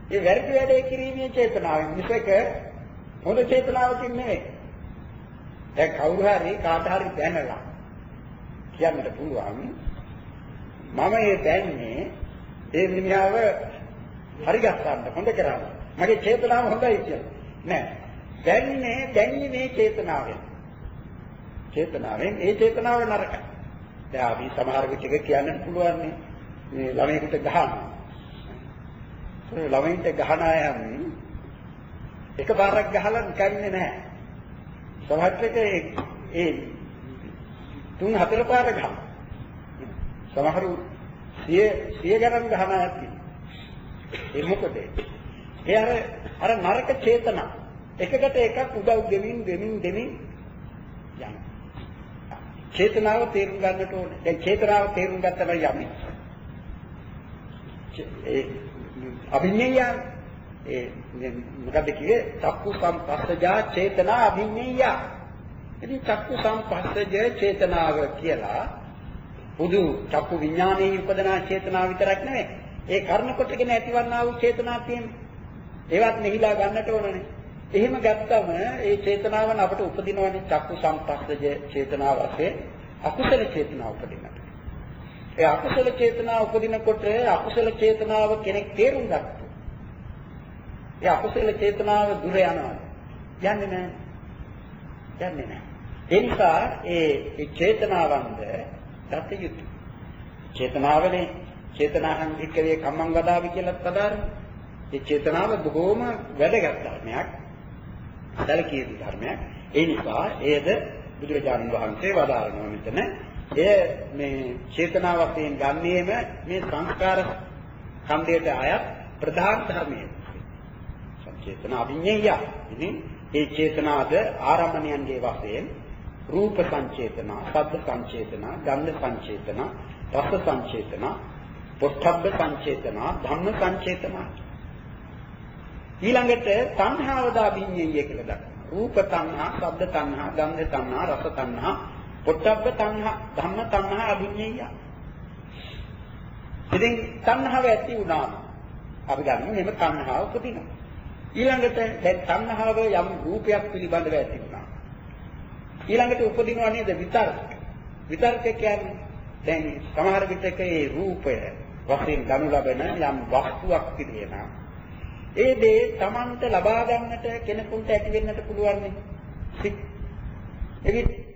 ඒ වැරදි වැඩේ කිරීමේ චේතනාවෙන් මිසක හොඳ චේතනාවකින් නෙවෙයි. දැන් කවුරු හරි කාට හරි දැනලා කියන්නට පුළුවන් මම මේ දැන්නේ ඒ මිනිහව හරි ගස්සන්න හොඳ කරන්න. මගේ චේතනාව හොඳයි කියලා. නෑ. දැන්නේ දැන්නේ මේ චේතනාවෙන්. චේතනාවෙන් ඒ චේතනාව නරකයි. දැන් අපි සමහර විටක කියන්න පුළුවන් මේ ළමයෙකුට ගහනවා. ඒ ළමයින්ට ගහන අයම එකපාරක් ගහලා නිකන්නේ නැහැ. සමහර විටක ඒ තුන් හතර පාර ගහනවා. සමහරු සිය සිය ගණන් ගහන අයත් ඒ මොකද? ඒ අර අර නරක චේතනා එකකට එකක් උදව් දෙමින් දෙමින් දෙමින් යන චේතනාව තේරුම් ගන්නට ඕනේ. දැන් චේතනාව තේරුම් ගත්තම යන්නේ. ඒ අභිඤ්ඤය ඒ මොකද කියේ චක්කු සම්පස්සජා චේතනා අභිඤ්ඤය. ඉතින් චක්කු සම්පස්සජ චේතනාව කියලා බුදු චක්කු විඥානයේ උපදනා චේතනාව විතරක් නෙවෙයි. ඒ කර්ණ කොටගෙන ඇතිවන්නා වූ චේතනා තියෙන්නේ. ඒවත් නිහිලා ගන්නට ඕනනේ. එහෙම ගත්තම ඒ චේතනාවන් අපට උපදිනවනේ චක්කු සම්පස්සජ චේතනාව වශයෙන් අකුසල චේතනාව උපදිනට. ඒ අකුසල චේතනාව උපදිනකොට අකුසල චේතනාව කෙනෙක් තේරුම් ගත්තා. ඒ අකුසල චේතනාව දුර යනවා. යන්නේ නැහැ. යන්නේ නැහැ. ඒ නිසා ඒ ඒ චේතනාවන්ද දත යුතුය. චේතනාවනේ චේතනාහං වික්කවේ කම්මං වදාවි කියලා පදාරන්නේ. ඒ චේතනාව බොහෝම වැදගත් ධර්මයක්. සැලකිය යුතු ධර්මයක්. ඒ නිසා ඒද බුදුරජාණන් වහන්සේ වදාරනවා මෙතන. එය මේ චේතනාව වශයෙන් ගන්නේම මේ සංස්කාර ඛණ්ඩයට අයත් ප්‍රධාන ධර්මයක්. සංචේතන අභිඤ්ඤය. ඉතින් ඒ චේතනාද ආරම්භණයන්ගේ වශයෙන් රූප සංචේතන, ශබ්ද සංචේතන, ගන්ධ සංචේතන, රස සංචේතන, පොට්ටබ්බ සංචේතන, ධම්ම සංචේතන. ඊළඟට තණ්හාවද අභිඤ්ඤය කියලා දක්වනවා. රූප තණ්හා, ශබ්ද තණ්හා, ගන්ධ තණ්හා, රස තණ්හා, පොට්ටබ්බ තණ්හා, ධම්ම තණ්හා අභිඤ්ඤය. ඉතින් තණ්හාව ඇති වුණාම අපි ගන්න මෙහෙම තණ්හාව උපදිනවා. ඊළඟට දැන් තණ්හාව යම් රූපයක් පිළිබඳව ඇති වුණා. ඊළඟට උපදිනවා නේද විතර්ක. විතර්ක කියන්නේ දැන් සමහර විටක ඒ රූපය වශයෙන් ගනු ලබන යම් වස්තුවක් පිළිෙනා ඒ දේ Tamanට ලබා ගන්නට කෙනෙකුට ඇති වෙන්නට පුළුවන් නේ. එවිට